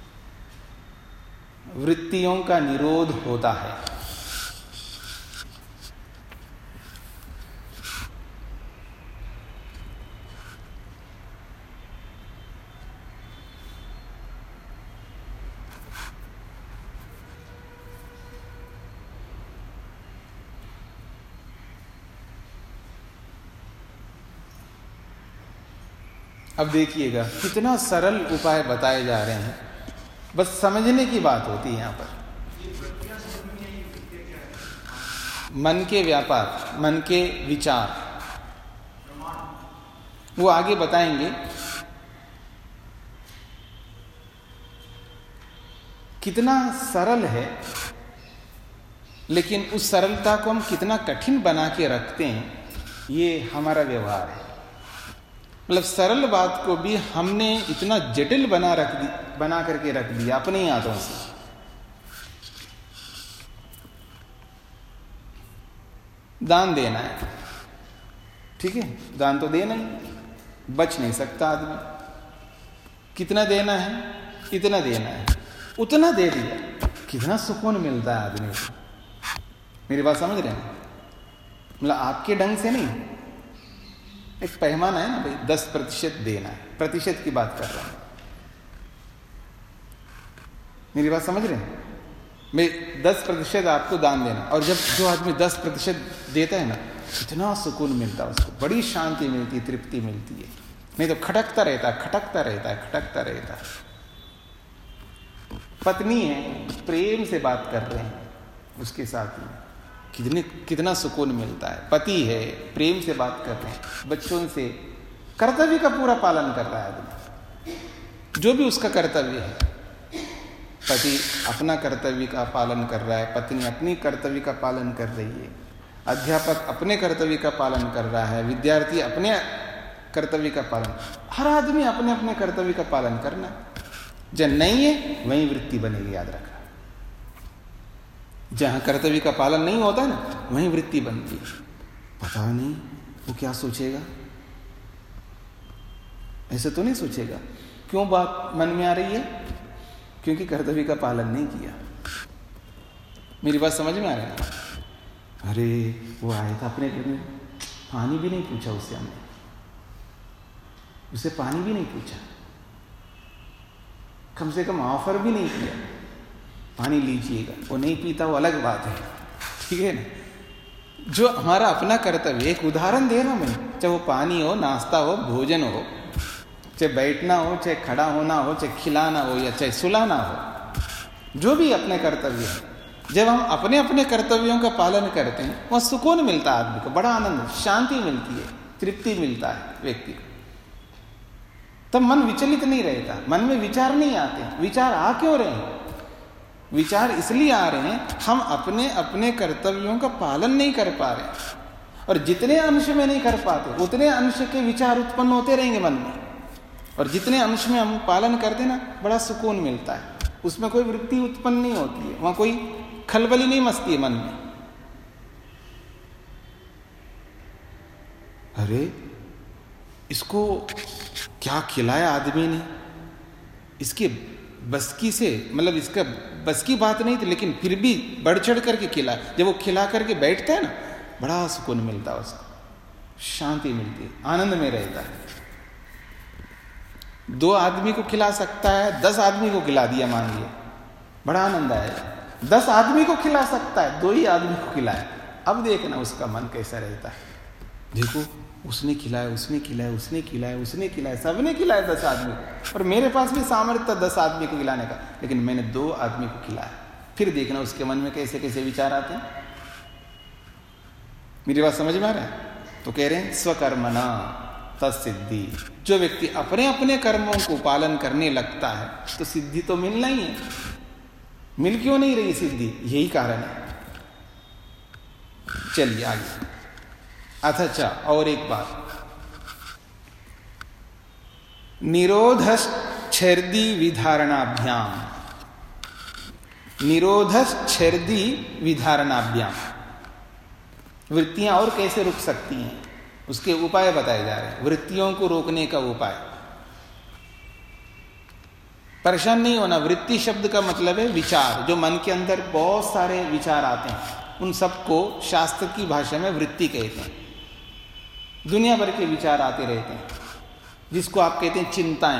वृत्तियों का निरोध होता है। अब देखिएगा कितना सरल उपाय बताए जा रहे हैं, बस समझने की बात होती है यहाँ पर। मन के व्यापार, मन के विचार, वो आगे बताएंगे। कितना सरल है, लेकिन उस सरलता को हम कितना कठिन बना के रखते हैं, ये हमारा व्यवहार है। मतलब सरल बात को भी हमने इतना जटिल बना करके रख दिया अपने ही हाथों से। दान देना है, ठीक है, दान तो देना ही, बच नहीं सकता आदमी। कितना देना है, इतना देना है, उतना दे दिया, कितना सुकून मिलता है आदमी को। मेरी बात समझ रहे हैं? मतलब आपके ढंग से नहीं, एक पैमाना है ना भाई, 10% देना है, प्रतिशत की बात कर रहा हूं। मेरी बात समझ रहे हैं? मैं 10% आपको दान देना, और जब जो आदमी 10% देता है ना, इतना सुकून मिलता है उसको, बड़ी शांति मिलती है, तृप्ति मिलती है। नहीं तो खटकता रहता है। पत्नी है, प्रेम से बात कर रहे हैं उसके साथ में, कितना सुकून मिलता है। पति है, प्रेम से बात कर रहे हैं, बच्चों से कर्तव्य का पूरा पालन कर रहा है आदमी, जो भी उसका कर्तव्य है। पति अपना कर्तव्य का पालन कर रहा है, पत्नी अपनी कर्तव्य का पालन कर रही है, अध्यापक अपने कर्तव्य का पालन कर रहा है, विद्यार्थी अपने कर्तव्य का पालन, हर आदमी अपने अपने कर्तव्य का पालन करना। जब नहीं है वहीं वृत्ति बनेगी, याद रखना। जहां कर्तव्य का पालन नहीं होता ना, वहीं वृत्ति बनती है। पता नहीं वो क्या सोचेगा, ऐसे तो नहीं सोचेगा। क्यों बात मन में आ रही है? क्योंकि कर्तव्य का पालन नहीं किया। मेरी बात समझ में आ रही है? अरे वो आया था अपने घर में, पानी भी नहीं पूछा उससे, हमने उससे पानी भी नहीं पूछा, कम से कम ऑफर भी नहीं किया पानी लीजिएगा। वो नहीं पीता, वो अलग बात है, ठीक है ना। जो हमारा अपना कर्तव्य, एक उदाहरण दे रहा हूं मैं, चाहे वो पानी हो, नाश्ता हो, भोजन हो, चाहे बैठना हो, चाहे खड़ा होना हो, चाहे खिलाना हो या चाहे सुलाना हो, जो भी अपने कर्तव्य है, जब हम अपने अपने कर्तव्यों का पालन करते हैं, वह सुकून मिलता है आदमी को, बड़ा आनंद, शांति मिलती है, तृप्ति मिलता है व्यक्ति को। तब मन विचलित नहीं रहता, मन में विचार नहीं आते। विचार आ क्यों रहे हैं? विचार इसलिए आ रहे हैं, हम अपने अपने कर्तव्यों का पालन नहीं कर पा रहे, और जितने अंश में नहीं कर पाते उतने अंश के विचार उत्पन्न होते रहेंगे मन में, और जितने अंश में हम पालन करते ना, बड़ा सुकून मिलता है, उसमें कोई वृत्ति उत्पन्न नहीं होती है, वहां कोई खलबली नहीं मचती है मन में। अरे इसको क्या खिलाया आदमी ने, इसके बस की से, मतलब इसका बस की बात नहीं थी, लेकिन फिर भी बढ़ चढ़ करके खिला। जब वो खिला करके बैठता है ना, बड़ा सुकून मिलता है उसको, शांति मिलती है, आनंद में रहता है। 2 आदमी को खिला सकता है, 10 आदमी को खिला दिया मान लिया, बड़ा आनंद आएगा। 10 आदमी को खिला सकता है, 2 ही आदमी को खिलाए, अब देखना उसका मन कैसा रहता है। देखो उसने खिलाया, उसने खिलाया, उसने खिलाया, उसने खिलाया, सबने खिलाया 10 आदमी को, और मेरे पास भी सामर्थ्य था 10 आदमी को खिलाने का, लेकिन मैंने 2 आदमी को खिलाया। फिर देखना उसके मन में कैसे कैसे विचार आते हैं। मेरी बात समझ में आ रहा है? तो कह रहे हैं स्वकर्मणा तत्सिद्धि। जो व्यक्ति अपने अपने कर्मों को पालन करने लगता है, तो सिद्धि तो मिलना ही है। मिल क्यों नहीं रही सिद्धि? यही कारण है। चलिए आगे। अच्छा, और एक बात, निरोधश्छर्दी विधारणाभ्याम, निरोधश्छर्दी विधारणाभ्याम, वृत्तियां और कैसे रुक सकती हैं, उसके उपाय बताए जा रहे हैं। वृत्तियों को रोकने का उपाय। परेशान नहीं होना। वृत्ति शब्द का मतलब है विचार, जो मन के अंदर बहुत सारे विचार आते हैं, उन सबको शास्त्र की भाषा में वृत्ति कहते हैं। दुनिया भर के विचार आते रहते हैं, जिसको आप कहते हैं चिंताएं।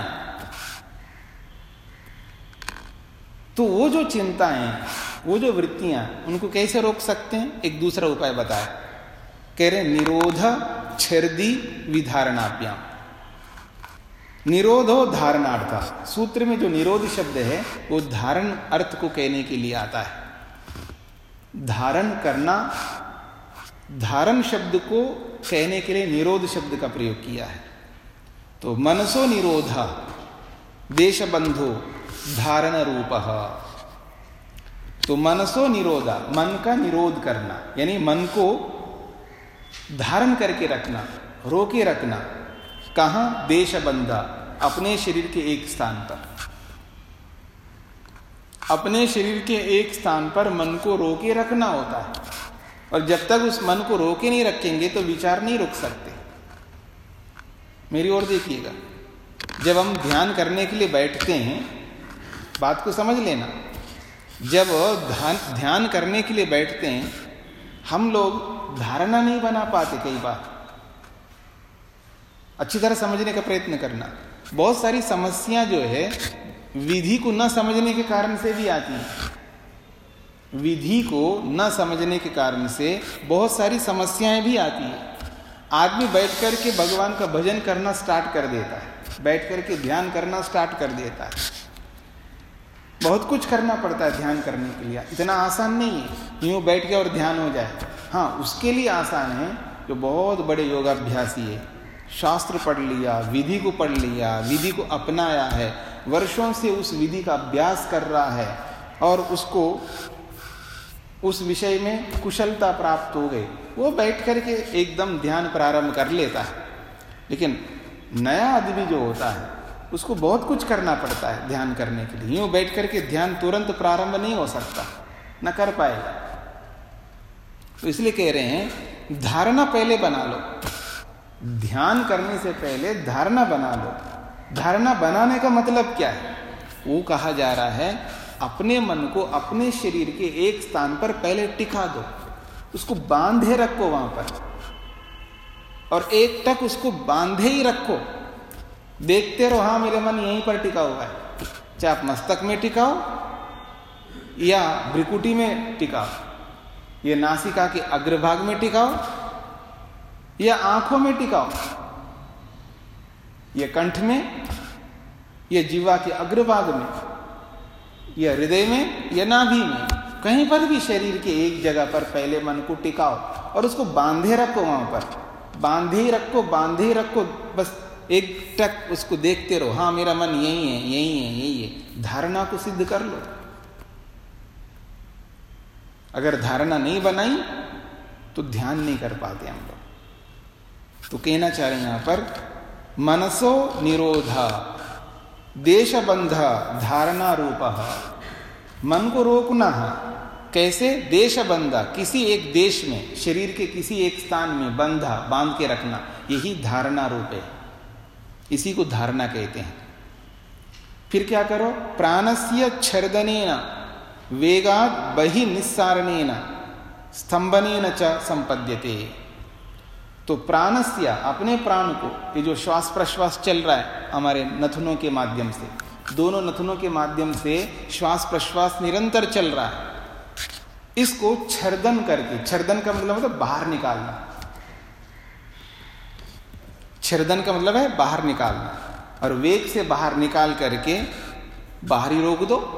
तो वो जो चिंताएं, वो जो वृत्तियां, उनको कैसे रोक सकते हैं? एक दूसरा उपाय बताया, कह रहे निरोध छर्दी विधारणाभ्याम। निरोधो धारणार्थ, सूत्र में जो निरोध शब्द है वो धारण अर्थ को कहने के लिए आता है। धारण करना, धारण शब्द को कहने के लिए निरोध शब्द का प्रयोग किया है। तो मनसो निरोध देशबंधो धारण रूपः, तो मनसो निरोधा, मन का निरोध करना, यानी मन को धारण करके रखना, रोके रखना। कहां? देशबंधा, अपने शरीर के एक स्थान पर। अपने शरीर के एक स्थान पर मन को रोके रखना होता है, और जब तक उस मन को रोके नहीं रखेंगे तो विचार नहीं रुक सकते। मेरी ओर देखिएगा, जब हम ध्यान करने के लिए बैठते हैं, बात को समझ लेना, जब ध्यान करने के लिए बैठते हैं हम लोग धारणा नहीं बना पाते। कई बार अच्छी तरह समझने का प्रयत्न करना। बहुत सारी समस्या जो है विधि को न समझने के कारण से भी आती है। विधि को न समझने के कारण से बहुत सारी समस्याएं भी आती है। आदमी बैठ करके भगवान का भजन करना स्टार्ट कर देता है, बैठ करके ध्यान करना स्टार्ट कर देता है। बहुत कुछ करना पड़ता है ध्यान करने के लिए, इतना आसान नहीं है यूं बैठ के और ध्यान हो जाए। हाँ, उसके लिए आसान है जो बहुत बड़े योगाभ्यासी है, शास्त्र पढ़ लिया, विधि को पढ़ लिया, विधि को अपनाया है, वर्षों से उस विधि का अभ्यास कर रहा है और उसको उस विषय में कुशलता प्राप्त हो गई, वो बैठ करके एकदम ध्यान प्रारंभ कर लेता है। लेकिन नया आदमी जो होता है उसको बहुत कुछ करना पड़ता है ध्यान करने के लिए। यूं बैठ करके ध्यान तुरंत प्रारंभ नहीं हो सकता, न कर पाएगा। तो इसलिए कह रहे हैं धारणा पहले बना लो, ध्यान करने से पहले धारणा बना लो। धारणा बनाने का मतलब क्या है? वो कहा जा रहा है अपने मन को अपने शरीर के एक स्थान पर पहले टिका दो, उसको बांधे रखो वहां पर, और एक टक उसको बांधे ही रखो। देखते रहो, हाँ मेरे मन यहीं पर टिका हुआ है। चाहे आप मस्तक में टिकाओ या भ्रिकुटी में टिकाओ, ये नासिका के अग्रभाग में टिकाओ या आंखों में टिकाओ, ये कंठ में, ये जीवा के अग्रभाग में, या हृदय में, या नाभि में, कहीं पर भी शरीर के एक जगह पर पहले मन को टिकाओ और उसको बांधे रखो वहां पर, बांधे ही रखो, बांधे ही रखो। बस एक टक उसको देखते रहो, हाँ मेरा मन यही है, यही है, यही है। धारणा को सिद्ध कर लो। अगर धारणा नहीं बनाई तो ध्यान नहीं कर पाते हम लोग। तो कहना चाह रहे हैं यहां पर मनसो निरोधा देशबंध धारणा रूपः, मन को रोकना है। कैसे? देशबंधा, किसी एक देश में, शरीर के किसी एक स्थान में बंधा, बांध के रखना, यही धारणा रूप है। इसी को धारणा कहते हैं। फिर क्या करो? प्राणस्य छर्दनेन वेगाद बहि निस्सारणेन स्तंभनेन च संपद्यते। तो प्राणस्य, अपने प्राण को, ये जो श्वास प्रश्वास चल रहा है हमारे नथुनों के माध्यम से, दोनों नथुनों के माध्यम से श्वास प्रश्वास निरंतर चल रहा है, इसको छर्दन करके, छर्दन का मतलब बाहर निकालना, छर्दन का मतलब है बाहर निकालना, और वेग से बाहर निकाल करके बाहर ही रोक दो।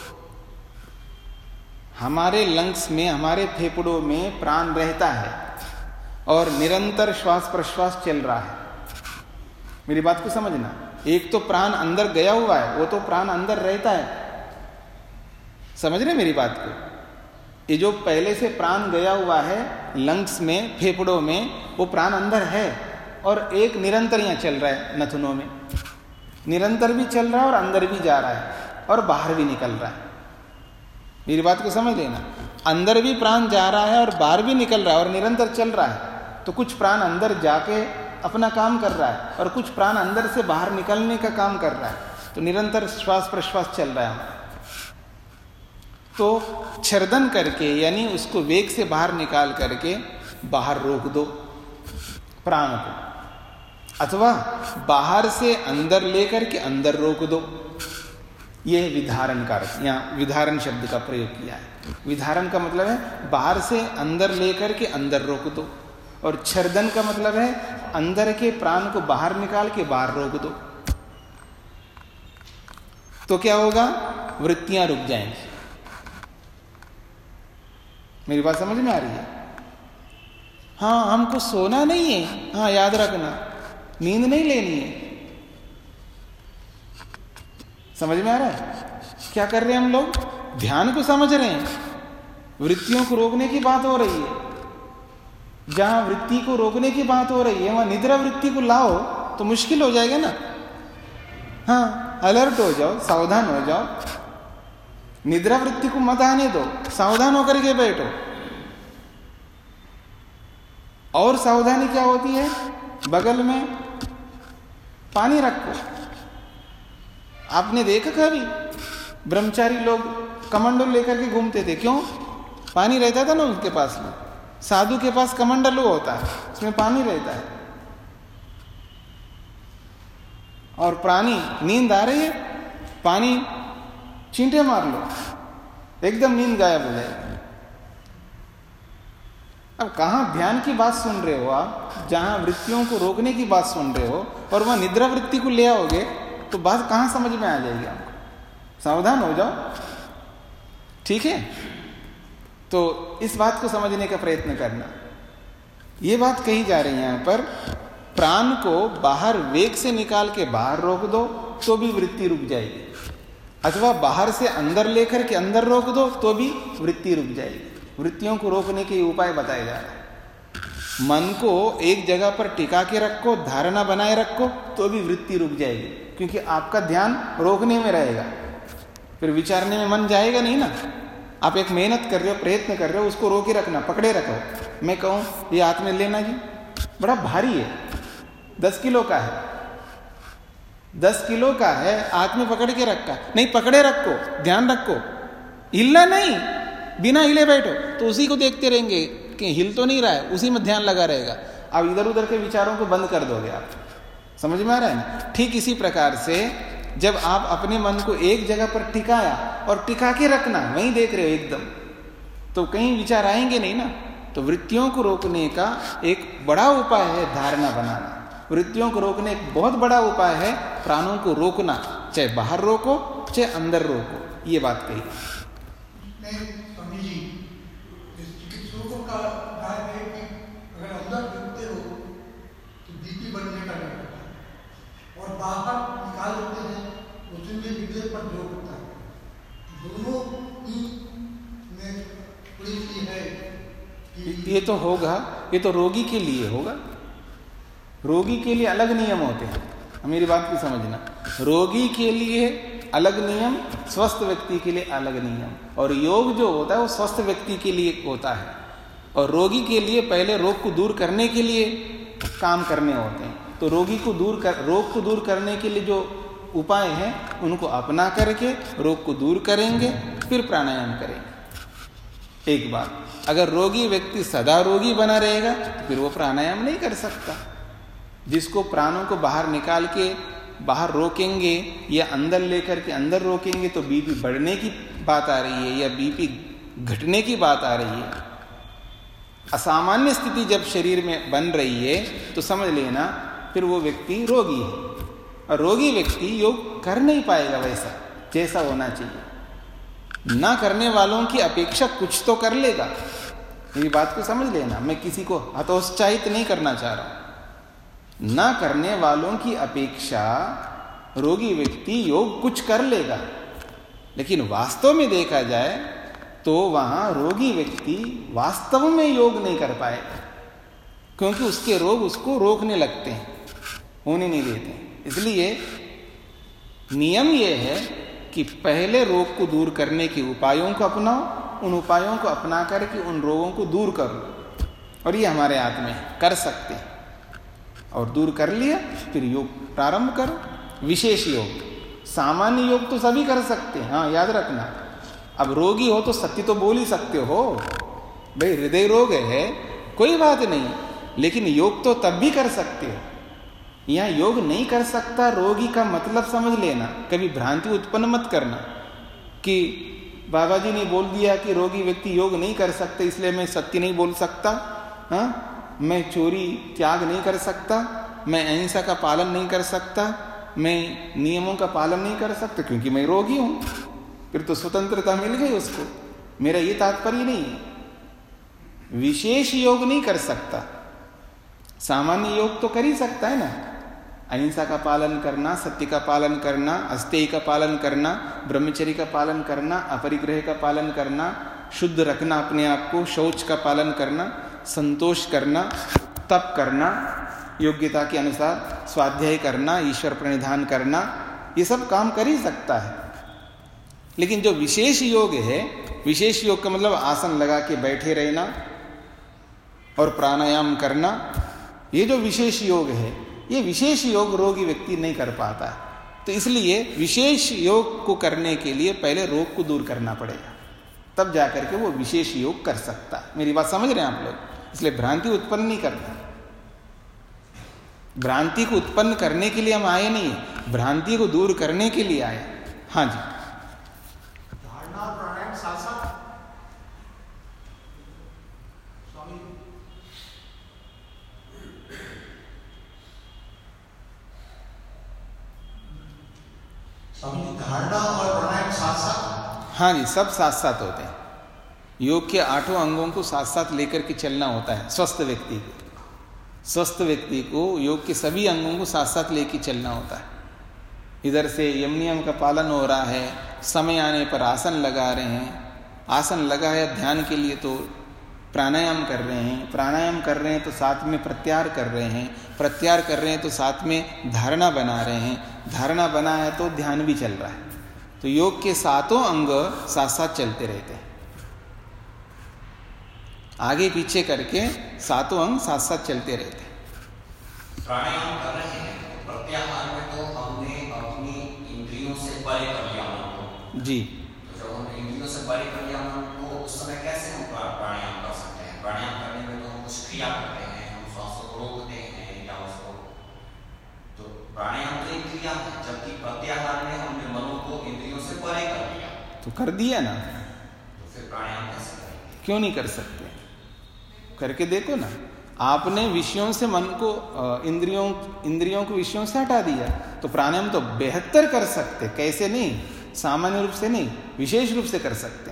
हमारे लंग्स में, हमारे फेफड़ों में प्राण रहता है और निरंतर श्वास प्रश्वास चल रहा है। मेरी बात को समझना, एक तो प्राण अंदर गया हुआ है, वो तो प्राण अंदर रहता है। समझ रहे मेरी बात को? ये जो पहले से प्राण गया हुआ है लंग्स में, फेफड़ों में, वो प्राण अंदर है और एक निरंतर यहां चल रहा है नथुनों में, निरंतर भी चल रहा है और अंदर भी जा रहा है और बाहर भी निकल रहा है। मेरी बात को समझ लेना, अंदर भी प्राण जा रहा है और बाहर भी निकल रहा है और निरंतर चल रहा है। तो कुछ प्राण अंदर जाके अपना काम कर रहा है और कुछ प्राण अंदर से बाहर निकलने का काम कर रहा है। तो निरंतर श्वास प्रश्वास चल रहा है हमारा। तो छर्दन करके, यानी उसको वेग से बाहर निकाल करके बाहर रोक दो प्राण को, अथवा बाहर से अंदर लेकर के अंदर रोक दो। यह विधारण का अर्थ, यहाँ विधारण शब्द का प्रयोग किया है। विधारण का मतलब है बाहर से अंदर लेकर के अंदर रोक दो, और छर्दन का मतलब है अंदर के प्राण को बाहर निकाल के बाहर रोक दो। तो क्या होगा? वृत्तियां रुक जाएंगी। मेरी बात समझ में आ रही है? हाँ, हमको सोना नहीं है, हाँ याद रखना, नींद नहीं लेनी है। समझ में आ रहा है? क्या कर रहे हैं हम लोग? ध्यान को समझ रहे हैं, वृत्तियों को रोकने की बात हो रही है। जहां वृत्ति को रोकने की बात हो रही है वहां निद्रा वृत्ति को लाओ तो मुश्किल हो जाएगा ना। हाँ, अलर्ट हो जाओ, सावधान हो जाओ, निद्रा वृत्ति को मत आने दो, सावधान होकर के बैठो। और सावधानी क्या होती है? बगल में पानी रखो। आपने देखा कभी ब्रह्मचारी लोग कमंडल लेकर के घूमते थे? क्यों? पानी रहता था ना उनके पास में। साधु के पास कमंडल होता है, उसमें पानी रहता है। और प्राणी नींद आ रही है, पानी छींटे मार लो, एकदम नींद गायब हो जाएगी। अब कहां ध्यान की बात सुन रहे हो आप? जहां वृत्तियों को रोकने की बात सुन रहे हो और वहां निद्रा वृत्ति को ले आओगे तो बात कहां समझ में आ जाएगी आपको? सावधान हो जाओ, ठीक है? तो इस बात को समझने का प्रयत्न करना। ये बात कही जा रही है यहां पर, प्राण को बाहर वेग से निकाल के बाहर रोक दो तो भी वृत्ति रुक जाएगी, अथवा बाहर से अंदर लेकर के अंदर रोक दो तो भी वृत्ति रुक जाएगी। वृत्तियों को रोकने के उपाय बताए जा रहे हैं। मन को एक जगह पर टिका के रखो, धारणा बनाए रखो तो भी वृत्ति रुक जाएगी, क्योंकि आपका ध्यान रोकने में रहेगा, फिर विचारने में मन जाएगा नहीं ना। आप एक मेहनत कर रहे हो, प्रयत्न कर रहे हो, उसको रोके रखना, पकड़े रखो। मैं कहूं ये हाथ में लेना जी, बड़ा भारी है, 10 किलो का है, 10 किलो का है, हाथ में पकड़ के रखा नहीं, पकड़े रखो, ध्यान रखो, हिलना नहीं, बिना हिले बैठो तो उसी को देखते रहेंगे कि हिल तो नहीं रहा है, उसी में ध्यान लगा रहेगा। आप इधर उधर के विचारों को बंद कर दोगे। आप समझ में आ रहा है ना? ठीक इसी प्रकार से जब आप अपने मन को एक जगह पर टिकाया और टिका के रखना, वहीं देख रहे हो एकदम, तो कहीं विचार आएंगे नहीं ना। तो वृत्तियों को रोकने का एक बड़ा उपाय है धारणा बनाना। वृत्तियों को रोकने एक बहुत बड़ा उपाय है प्राणों को रोकना, चाहे बाहर रोको चाहे अंदर रोको। ये बात कही। चिकित्सकों का राय है कि अगर अंदर रुकते हो तो बीपी बढ़ने का डर होता है, और बाहर निकाल देते हैं उसमें हृदय पर जोर होता है। दोनों ही में पुलिस है कि ये तो होगा, ये तो रोगी के लिए होगा। रोगी के लिए अलग नियम होते हैं, मेरी बात को समझना। रोगी के लिए अलग नियम, स्वस्थ व्यक्ति के लिए अलग नियम। और योग जो होता है वो स्वस्थ व्यक्ति के लिए होता है, और रोगी के लिए पहले रोग को दूर करने के लिए काम करने होते हैं। तो रोग को दूर करने के लिए जो उपाय हैं उनको अपना करके रोग को दूर करेंगे, फिर प्राणायाम करेंगे। एक बात, अगर रोगी व्यक्ति सदा रोगी बना रहेगा तो फिर वो प्राणायाम नहीं कर सकता। जिसको प्राणों को बाहर निकाल के बाहर रोकेंगे या अंदर लेकर के अंदर रोकेंगे तो बीपी बढ़ने की बात आ रही है या बीपी घटने की बात आ रही है। असामान्य स्थिति जब शरीर में बन रही है तो समझ लेना फिर वो व्यक्ति रोगी है, और रोगी व्यक्ति योग कर नहीं पाएगा वैसा जैसा होना चाहिए। ना करने वालों की अपेक्षा कुछ तो कर लेगा, ये बात को समझ लेना। मैं किसी को हतोत्साहित नहीं करना चाह रहा हूं। ना करने वालों की अपेक्षा रोगी व्यक्ति योग कुछ कर लेगा, लेकिन वास्तव में देखा जाए तो वहां रोगी व्यक्ति वास्तव में योग नहीं कर पाएगा, क्योंकि उसके रोग उसको रोकने लगते हैं, होने नहीं देते। इसलिए नियम यह है कि पहले रोग को दूर करने के उपायों को अपनाओ, उन उपायों को अपना करके उन रोगों को दूर करो, और ये हमारे हाथ में कर सकते हैं। और दूर कर लिया फिर योग प्रारंभ करो। विशेष योग, सामान्य योग तो सभी कर सकते हैं, हाँ याद रखना। अब रोगी हो तो सत्य तो बोल ही सकते हो, भाई हृदय रोग है कोई बात नहीं, लेकिन योग तो तब भी कर सकते हो। यहाँ योग नहीं कर सकता रोगी का मतलब समझ लेना, कभी भ्रांति उत्पन्न मत करना कि बाबा जी ने बोल दिया कि रोगी व्यक्ति योग नहीं कर सकते इसलिए मैं सत्य नहीं बोल सकता, हाँ मैं चोरी त्याग नहीं कर सकता, मैं अहिंसा का पालन नहीं कर सकता, मैं नियमों का पालन नहीं कर सकता क्योंकि मैं रोगी हूं, फिर तो स्वतंत्रता मिल गई उसको। मेरा ये तात्पर्य नहीं है। विशेष योग नहीं कर सकता, सामान्य योग तो कर ही सकता है ना। अहिंसा का पालन करना, सत्य का पालन करना, अस्तेय का पालन करना, ब्रह्मचर्य का पालन करना, अपरिग्रह का पालन करना, शुद्ध रखना अपने आप को, शौच का पालन करना, संतोष करना, तप करना, योग्यता के अनुसार स्वाध्याय करना, ईश्वर प्रणिधान करना, ये सब काम कर ही सकता है। लेकिन जो विशेष योग है, विशेष योग का मतलब आसन लगा के बैठे रहना और प्राणायाम करना, ये जो विशेष योग है, ये विशेष योग रोगी व्यक्ति नहीं कर पाता है। तो इसलिए विशेष योग को करने के लिए पहले रोग को दूर करना पड़ेगा, तब जाकर के वो विशेष योग कर सकता है। मेरी बात समझ रहे हैं आप लोग? इसलिए भ्रांति उत्पन्न नहीं करना। भ्रांति को उत्पन्न करने के लिए हम आए नहीं है, भ्रांति को दूर करने के लिए आए। हाँ जी, धारणा प्राणायाम साथ साथ स्वामी, धारणा और प्राणायाम साथ साथ? हाँ जी, सब साथ साथ होते हैं। योग के 8 अंगों को साथ साथ लेकर के चलना होता है। स्वस्थ व्यक्ति को योग के सभी अंगों को साथ साथ लेकर चलना होता है। इधर से यम नियम का पालन हो रहा है, समय आने पर आसन लगा रहे हैं, आसन लगा है ध्यान के लिए तो प्राणायाम कर रहे हैं, प्राणायाम कर रहे हैं तो साथ में प्रत्याहार कर रहे हैं, प्रत्याहार कर रहे हैं तो साथ में धारणा बना रहे हैं, धारणा बना है तो ध्यान भी चल रहा है। तो योग के 7 अंग साथ साथ चलते रहते हैं, आगे पीछे करके 7 अंग साथ साथ चलते रहते हैं। प्राणायाम कर रहे हैं, प्रत्याहार में तो हमने अपनी इंद्रियों से परे कर लिया मन को जी। तो जब हमने इंद्रियों से परे कर लिया मन को, उस समय कैसे हम प्राणायाम कर सकते हैं? प्राणायाम करने में तो हम कुछ क्रिया करते हैं, हम श्वास को रोकते हैं या उसको, तो प्राणायाम तो एक क्रिया है, जबकि प्रत्याहार में हमने मन को इंद्रियों से परे कर लिया। तो कर दिया ना, तो फिर प्राणायाम कैसे करेंगे? क्यों नहीं कर सकते? करके देखो ना। आपने विषयों से मन को, इंद्रियों को विषयों से हटा दिया, तो प्राणायाम तो बेहतर कर सकते। कैसे नहीं? सामान्य रूप से नहीं, विशेष रूप से कर सकते।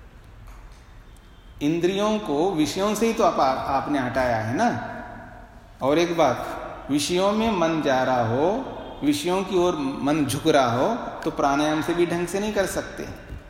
इंद्रियों को विषयों से ही तो आपने हटाया है ना। और एक बात, विषयों में मन जा रहा हो, विषयों की ओर मन झुक रहा हो, तो प्राणायाम से भी ढंग से नहीं कर सकते।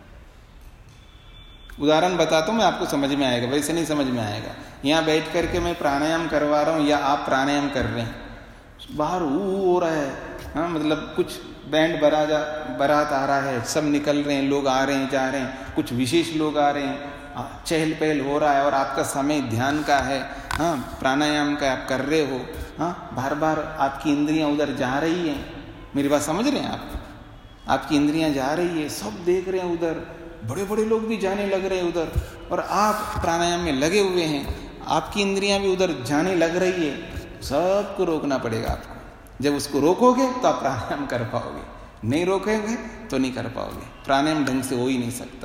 उदाहरण बताता हूं मैं, आपको समझ में आएगा, वैसे नहीं समझ में आएगा। यहाँ बैठ करके मैं प्राणायाम करवा रहा हूँ या आप प्राणायाम कर रहे हैं, बाहर हो रहा है, हाँ, मतलब कुछ बैंड बारात आ रहा है, सब निकल रहे हैं, लोग आ रहे हैं जा रहे हैं, कुछ विशेष लोग आ रहे हैं, चहल पहल हो रहा है और आपका समय ध्यान का है, हाँ, प्राणायाम का आप कर रहे हो, हाँ, बार बार आपकी इंद्रियां उधर जा रही हैं। मेरी बात समझ रहे हैं आप? आपकी इंद्रियां जा रही है, सब देख रहे हैं उधर, बड़े बड़े लोग भी जाने लग रहे हैं उधर, और आप प्राणायाम में लगे हुए हैं, आपकी इंद्रियां भी उधर जाने लग रही है। सबको रोकना पड़ेगा आपको। जब उसको रोकोगे तो आप प्राणायाम कर पाओगे, नहीं रोकेंगे तो नहीं कर पाओगे। प्राणायाम ढंग से हो ही नहीं सकता,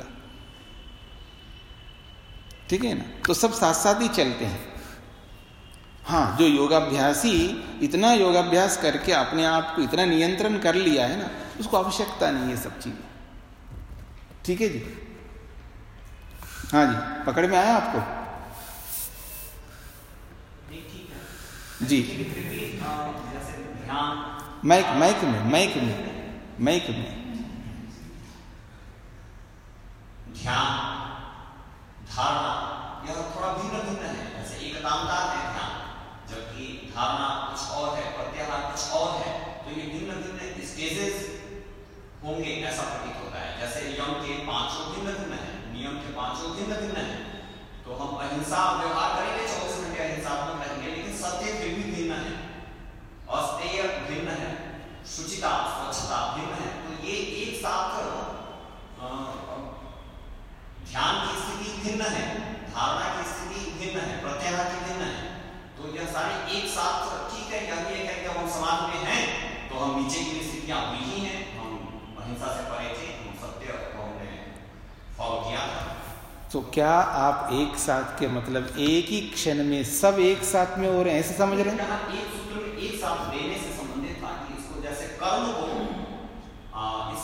ठीक है ना। तो सब साथ साथ ही चलते हैं। हाँ, जो योगाभ्यासी इतना योगाभ्यास करके अपने आप को इतना नियंत्रण कर लिया है ना, उसको आवश्यकता नहीं है सब चीजें, ठीक है जी। हाँ जी, पकड़ में आया आपको? जी, माइक में ध्यान, धारणा, यह थोड़ा भिन्न है। जैसे एक कामकाज है ध्यान, जबकि धारणा कुछ और है, प्रत्याहार कुछ और है। तो ये भिन्न स्टेजेस होंगे ऐसा प्रतीत होता है। जैसे यम के 5 भिन्न है, नियम के 5 भिन्न है। तो हम अहिंसा व्यवहार करेंगे, 24 घंटे अहिंसात्मक रहेंगे, लेकिन सत्य फिर भी भिन्न है, अस्तेय भिन्न है, शुचिता स्वच्छता भिन्न है। तो ये एक साथ ध्यान की स्थिति भिन्न है, धारणा की स्थिति भिन्न है, प्रत्याहार की भिन्न है। तो यह सारे एक साथ ठीक है। यह भी एक है कि जब हम समाज में हैं तो हम नीचे की स्थितियां हुई ही हैं, हम अहिंसा से परे थे, हम सत्य को हमने फॉलो किया था। तो क्या आप एक साथ के मतलब एक ही क्षण में सब एक साथ में हो रहे हैं, ऐसे समझ रहे हैं? एक सूत्र में एक साथ देने से संबंधित था कि इसको जैसे कर्म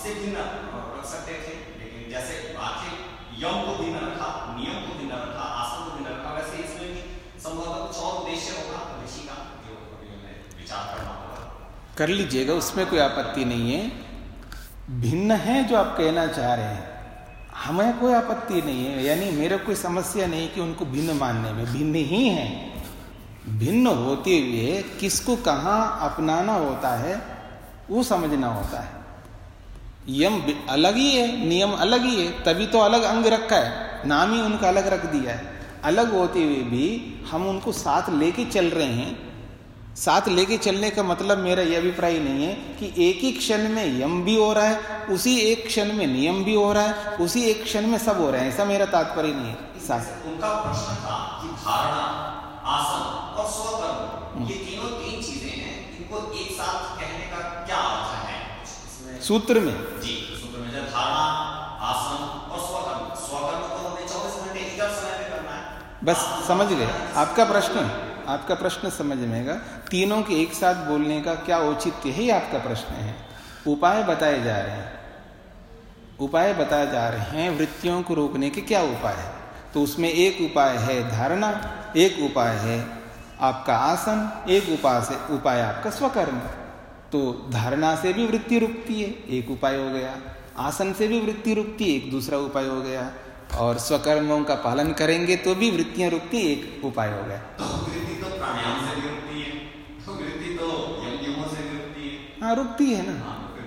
इससे भिन्न रख सकते थे, लेकिन जैसे आखिर यम को भिन्न रखा, नियम को भिन्न रखा, आसन को भिन्न रखा, वैसे इसमें भी संभवतः कुछ और उद्देश्य होगा ऋषि का, जो हमें विचार करना होगा। कर लीजिएगा, उसमें कोई आपत्ति नहीं है। भिन्न है जो आप कहना चाह रहे हैं, हमें कोई आपत्ति नहीं है, यानी मेरे कोई समस्या नहीं कि उनको भिन्न मानने में, भिन्न ही है। भिन्न होते हुए किसको कहाँ अपनाना होता है वो समझना होता है। यम अलग ही है, नियम अलग ही है, तभी तो अलग अंग रखा है, नाम ही उनका अलग रख दिया है। अलग होते हुए भी हम उनको साथ लेके चल रहे हैं। साथ लेके चलने का मतलब मेरा यह अभिप्राय नहीं है कि एक ही क्षण में यम भी हो रहा है, उसी एक क्षण में नियम भी हो रहा है, उसी एक क्षण में सब हो रहे हैं, ऐसा मेरा तात्पर्य नहीं है। उनका प्रश्न था कि धारणा, आसन और स्वकर्म, ये तीनों तीन चीजें हैं, इनको एक साथ कहने का क्या अर्थ है इसमें? सूत्र में जी, सूत्र में जब धारणा, आसन और स्वकर्म, स्वकर्म तो हमें 24 घंटे इधर समय में करना है। बस समझ गए आपका प्रश्न, आपका प्रश्न समझ में आएगा। तीनों के एक साथ बोलने का क्या औचित्य है, ये आपका प्रश्न है। उपाय बताए जा रहे हैं, उपाय बताए जा रहे हैं, वृत्तियों को रोकने के क्या उपाय है। तो उसमें एक उपाय है धारणा, एक उपाय है आपका आसन, एक उपाय आपका स्वकर्म। तो धारणा से भी वृत्ति रुकती है, एक उपाय हो गया। आसन से भी वृत्ति रुकती है, एक दूसरा उपाय हो गया। और स्वकर्मों का पालन करेंगे तो भी वृत्तियां रुकती, एक उपाय हो गया। वृत्ति तो प्राणायाम से भी रुकती है, तो वृत्ति तो यम से भी रुकती है। हाँ, रुकती है ना।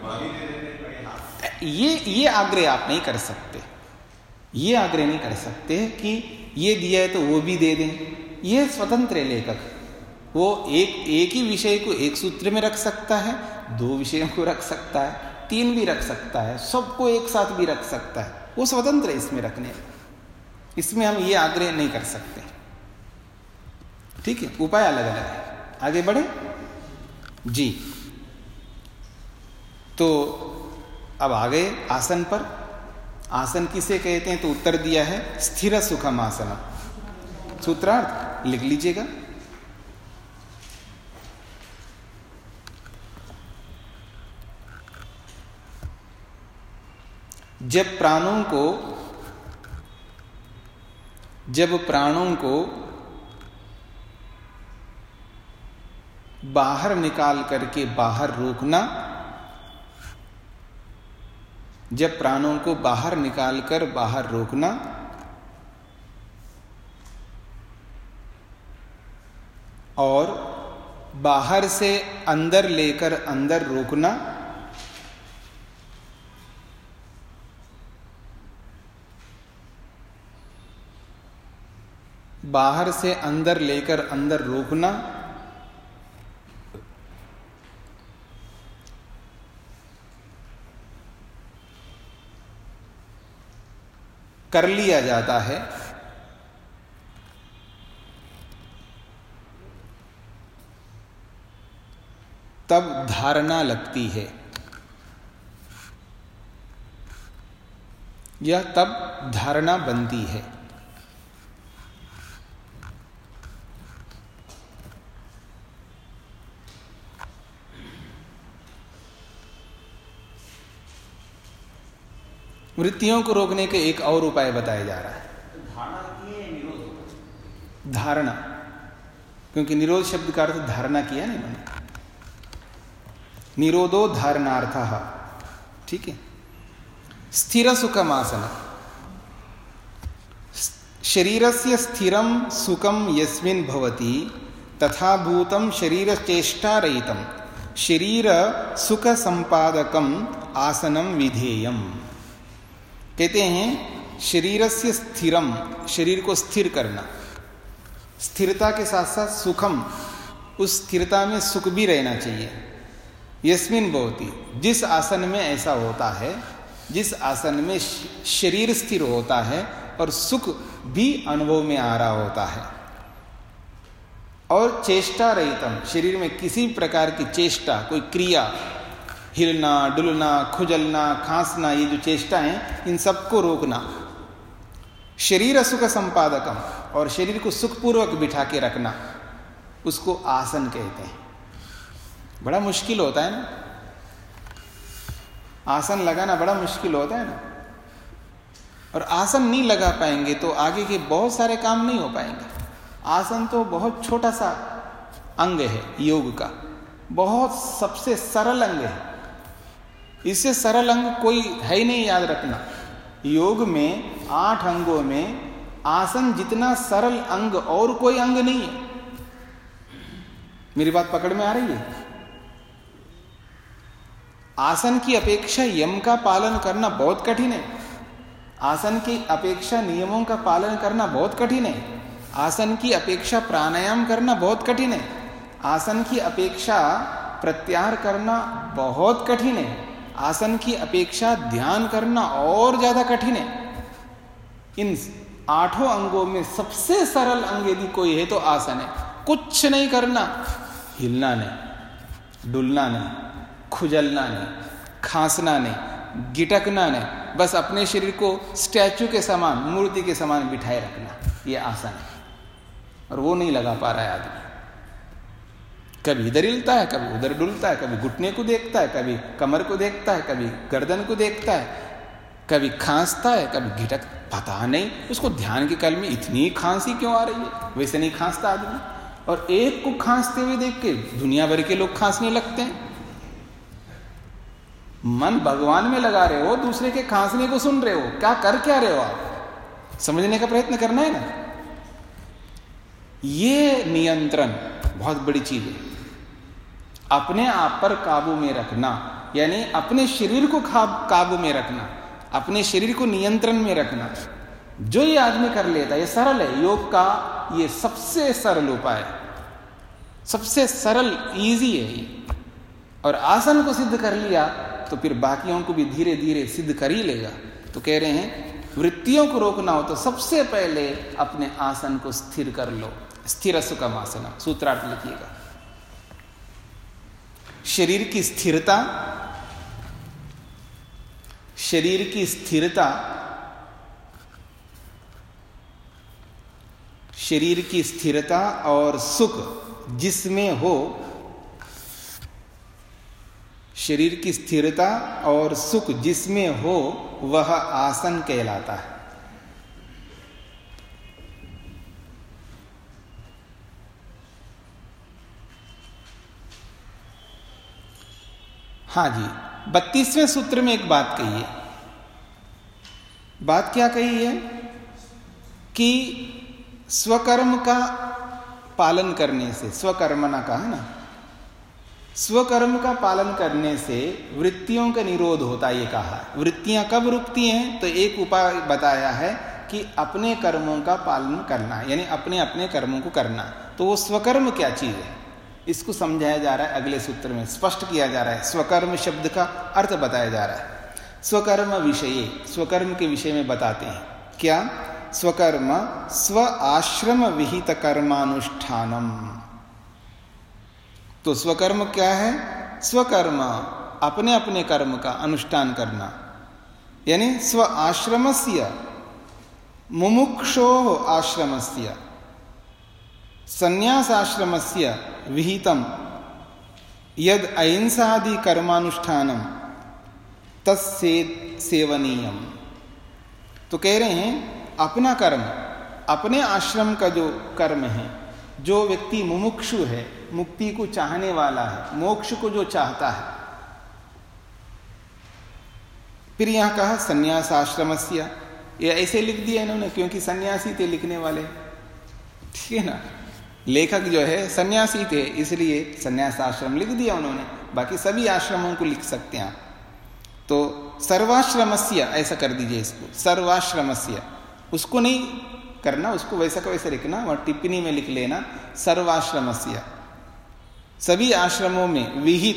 ये आग्रह आप नहीं कर सकते, ये आग्रह नहीं कर सकते कि ये दिया है तो वो भी दे दें। ये स्वतंत्र है लेखक, वो एक ही विषय को एक सूत्र में रख सकता है, दो विषयों को रख सकता है, तीन भी रख सकता है, सबको एक साथ भी रख सकता है। वो स्वतंत्र है इसमें रखने, इसमें हम ये आग्रह नहीं कर सकते। ठीक है, उपाय अलग अलग है। आगे बढ़े जी। तो अब आ गए आसन पर। आसन किसे कहते हैं तो उत्तर दिया है स्थिर सुखम आसनम। सूत्रार्थ लिख लीजिएगा। जब प्राणों को बाहर निकाल करके बाहर रोकना, जब प्राणों को बाहर निकाल कर बाहर रोकना और बाहर से अंदर लेकर अंदर रोकना, बाहर से अंदर लेकर अंदर रोकना, कर लिया जाता है, तब धारणा लगती है, या तब धारणा बनती है। वृत्तियों को रोकने के एक और उपाय बताया जा रहा है। धारणा, क्योंकि निरोध शब्द का अर्थ धारणा किया नहीं मैंने, निरोधो धारणार्थः। ठीक है। स्थिर सुखम आसन, शरीरस्य स्थिरम सुखम यस्मिन् भवति तथा भूतम शरीर चेष्टा रहितम शरीर सुख संपादकम आसनम विधेयम। कहते हैं शरीरस्य स्थिरम, शरीर को स्थिर करना, स्थिरता के साथ साथ सुखम, उस स्थिरता में सुख भी रहना चाहिए। यस्मिन् भवति, जिस आसन में ऐसा होता है, जिस आसन में शरीर स्थिर होता है और सुख भी अनुभव में आ रहा होता है, और चेष्टा रहितम, शरीर में किसी प्रकार की चेष्टा, कोई क्रिया, हिलना डुलना खुजलना खांसना, ये जो चेष्टा है इन सबको रोकना। शरीर सुख संपादकम, और शरीर को सुखपूर्वक बिठा के रखना, उसको आसन कहते हैं। बड़ा मुश्किल होता है ना, आसन लगाना बड़ा मुश्किल होता है ना, और आसन नहीं लगा पाएंगे तो आगे के बहुत सारे काम नहीं हो पाएंगे। आसन तो बहुत छोटा सा अंग है योग का, बहुत सबसे सरल अंग है, इससे सरल अंग कोई है ही नहीं, याद रखना। योग में 8 अंगों में आसन जितना सरल अंग और कोई अंग नहीं है। मेरी बात पकड़ में आ रही है? आसन की अपेक्षा यम का पालन करना बहुत कठिन है, आसन की अपेक्षा नियमों का पालन करना बहुत कठिन है, आसन की अपेक्षा प्राणायाम करना बहुत कठिन है, आसन की अपेक्षा प्रत्याहार करना बहुत कठिन है, आसन की अपेक्षा ध्यान करना और ज्यादा कठिन है। इन 8 अंगों में सबसे सरल अंग यदि कोई है तो आसन है। कुछ नहीं करना, हिलना नहीं, डुलना नहीं, खुजलना नहीं, खांसना नहीं, गिटकना नहीं, बस अपने शरीर को स्टैचू के समान, मूर्ति के समान बिठाए रखना, ये आसन है। और वो नहीं लगा पा रहा है आदमी, कभी इधर हिलता है, कभी उधर डुलता है, कभी घुटने को देखता है, कभी कमर को देखता है, कभी गर्दन को देखता है, कभी खांसता है, कभी घिटक, पता नहीं उसको ध्यान के काल में इतनी खांसी क्यों आ रही है। वैसे नहीं खांसता आदमी, और एक को खांसते हुए देख के दुनिया भर के लोग खांसने लगते हैं। मन भगवान में लगा रहे हो, दूसरे के खांसने को सुन रहे हो, क्या रहे हो आप? समझने का प्रयत्न करना है ना। ये नियंत्रण बहुत बड़ी चीज है। अपने आप पर काबू में रखना, यानी अपने शरीर को काबू में रखना, अपने शरीर को नियंत्रण में रखना, जो ये आदमी कर लेता है, ये सरल है। योग का ये सबसे सरल उपाय है, सबसे सरल, इजी है ये। और आसन को सिद्ध कर लिया तो फिर बाकियों को भी धीरे धीरे सिद्ध कर ही लेगा। तो कह रहे हैं वृत्तियों को रोकना हो तो सबसे पहले अपने आसन को स्थिर कर लो। स्थिर सुखम आसन, सूत्रार्थ लिखिएगा। शरीर की स्थिरता, शरीर की स्थिरता, शरीर की स्थिरता और सुख जिसमें हो, शरीर की स्थिरता और सुख जिसमें हो वह आसन कहलाता है। हाँ जी, 32वें सूत्र में एक बात कही है। बात क्या कही है कि स्वकर्म का पालन करने से, स्वकर्मणा कहा ना, स्वकर्म का पालन करने से वृत्तियों का निरोध होता है, ये कहा। वृत्तियां कब रुकती हैं? तो एक उपाय बताया है कि अपने कर्मों का पालन करना, यानी अपने अपने कर्मों को करना। तो वो स्वकर्म क्या चीज है, इसको समझाया जा रहा है अगले सूत्र में, स्पष्ट किया जा रहा है। स्वकर्म शब्द का अर्थ बताया जा रहा है। स्वकर्म विषय, स्वकर्म के विषय में बताते हैं क्या? स्वकर्म स्व आश्रम विहित कर्मानुष्ठानम। तो स्वकर्म क्या है? स्वकर्म अपने अपने कर्म का अनुष्ठान करना, यानी स्व आश्रमस्य मुमुक्षो आश्रमस्य संन्यास आश्रमस्य विहितम यद अहिंसादि कर्मानुष्ठानम तत्सेवनीयम। तो कह रहे हैं अपना कर्म, अपने आश्रम का जो कर्म है, जो व्यक्ति मुमुक्षु है, मुक्ति को चाहने वाला है, मोक्ष को जो चाहता है। फिर यहां कहा संन्यास आश्रमस्य, ये ऐसे लिख दिया इन्होंने क्योंकि सन्यासी थे लिखने वाले, ठीक है ना। लेखक जो है सन्यासी थे, इसलिए संन्यास आश्रम लिख दिया उन्होंने। बाकी सभी आश्रमों को लिख सकते हैं आप। तो सर्वाश्रमस्य ऐसा कर दीजिए इसको, सर्वाश्रमस्य। उसको नहीं करना, उसको वैसा का वैसा लिखना, वह टिप्पणी में लिख लेना सर्वाश्रमस्य। सभी आश्रमों में विहित,